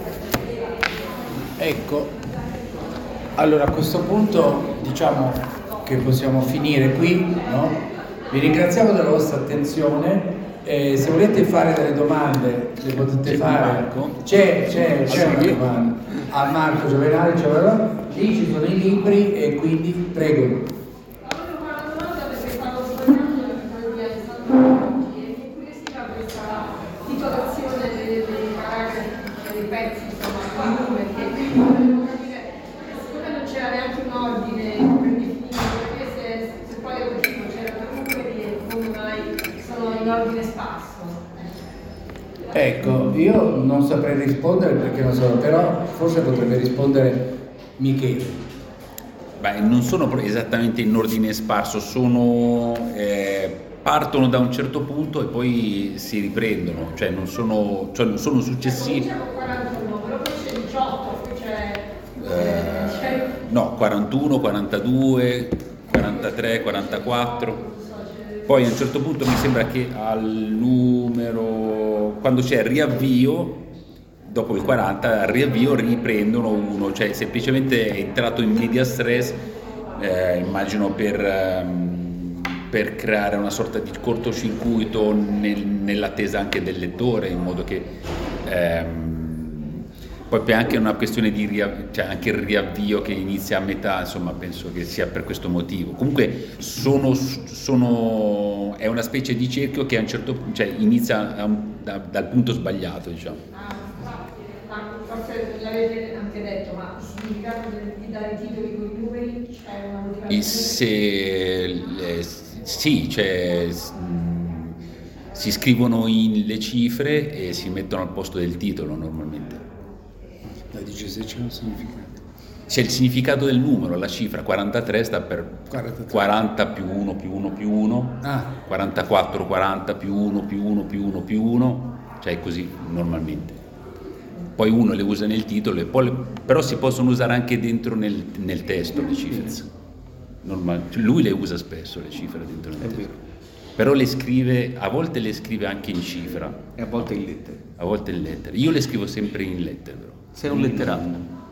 Ecco, allora a questo punto diciamo che possiamo finire qui, no? Vi ringraziamo della vostra attenzione. Se volete fare delle domande le potete fare. Marco? C'è una domanda a Marco Giovenale, lì ci sono i libri e quindi prego. Ecco, io non saprei rispondere perché non so, però forse potrebbe rispondere Michele. Beh, non sono esattamente in ordine sparso, partono da un certo punto e poi si riprendono, cioè non sono successivi. Diciamo 41, però poi c'è 18, poi c'è... No, 41, 42, 43, 44. Poi a un certo punto mi sembra che al numero, quando c'è il riavvio, dopo il 40, al riavvio riprendono uno, cioè semplicemente è entrato in medias res, immagino per creare una sorta di cortocircuito nell'attesa anche del lettore, in modo che poi è anche una questione di cioè anche il riavvio che inizia a metà, insomma penso che sia per questo motivo. Comunque è una specie di cerchio che a un certo punto, cioè inizia dal punto sbagliato, diciamo. Forse l'avete anche detto, ma il significato di dare i titoli con i numeri c'è una motivazione? Sì, cioè si scrivono le cifre e si mettono al posto del titolo normalmente. Dice se c'è un significato. C'è il significato del numero, la cifra 43 sta per 43. 40 più 1 più 1 più 1, 44, 40 più 1 più 1 più 1 più 1, cioè così normalmente. Poi uno le usa nel titolo, e poi però si possono usare anche dentro nel testo le cifre. Lui le usa spesso le cifre dentro nel testo. Però a volte le scrive anche in cifra. E a volte in lettere. A volte in lettere. Io le scrivo sempre in lettere però. Sei un letterato.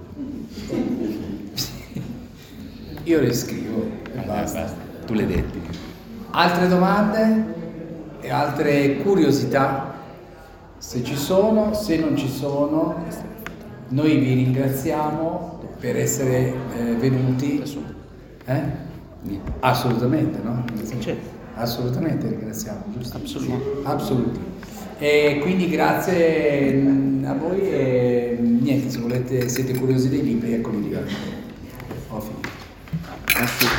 Io le scrivo e basta. Tu le detti. Altre domande e altre curiosità? Se ci sono, se non ci sono, noi vi ringraziamo per essere venuti. Assolutamente, no? Certo. Assolutamente ringraziamo, giusto? Assolutamente. E quindi grazie a voi e niente, se volete, siete curiosi dei libri, eccoli lì. Ho finito.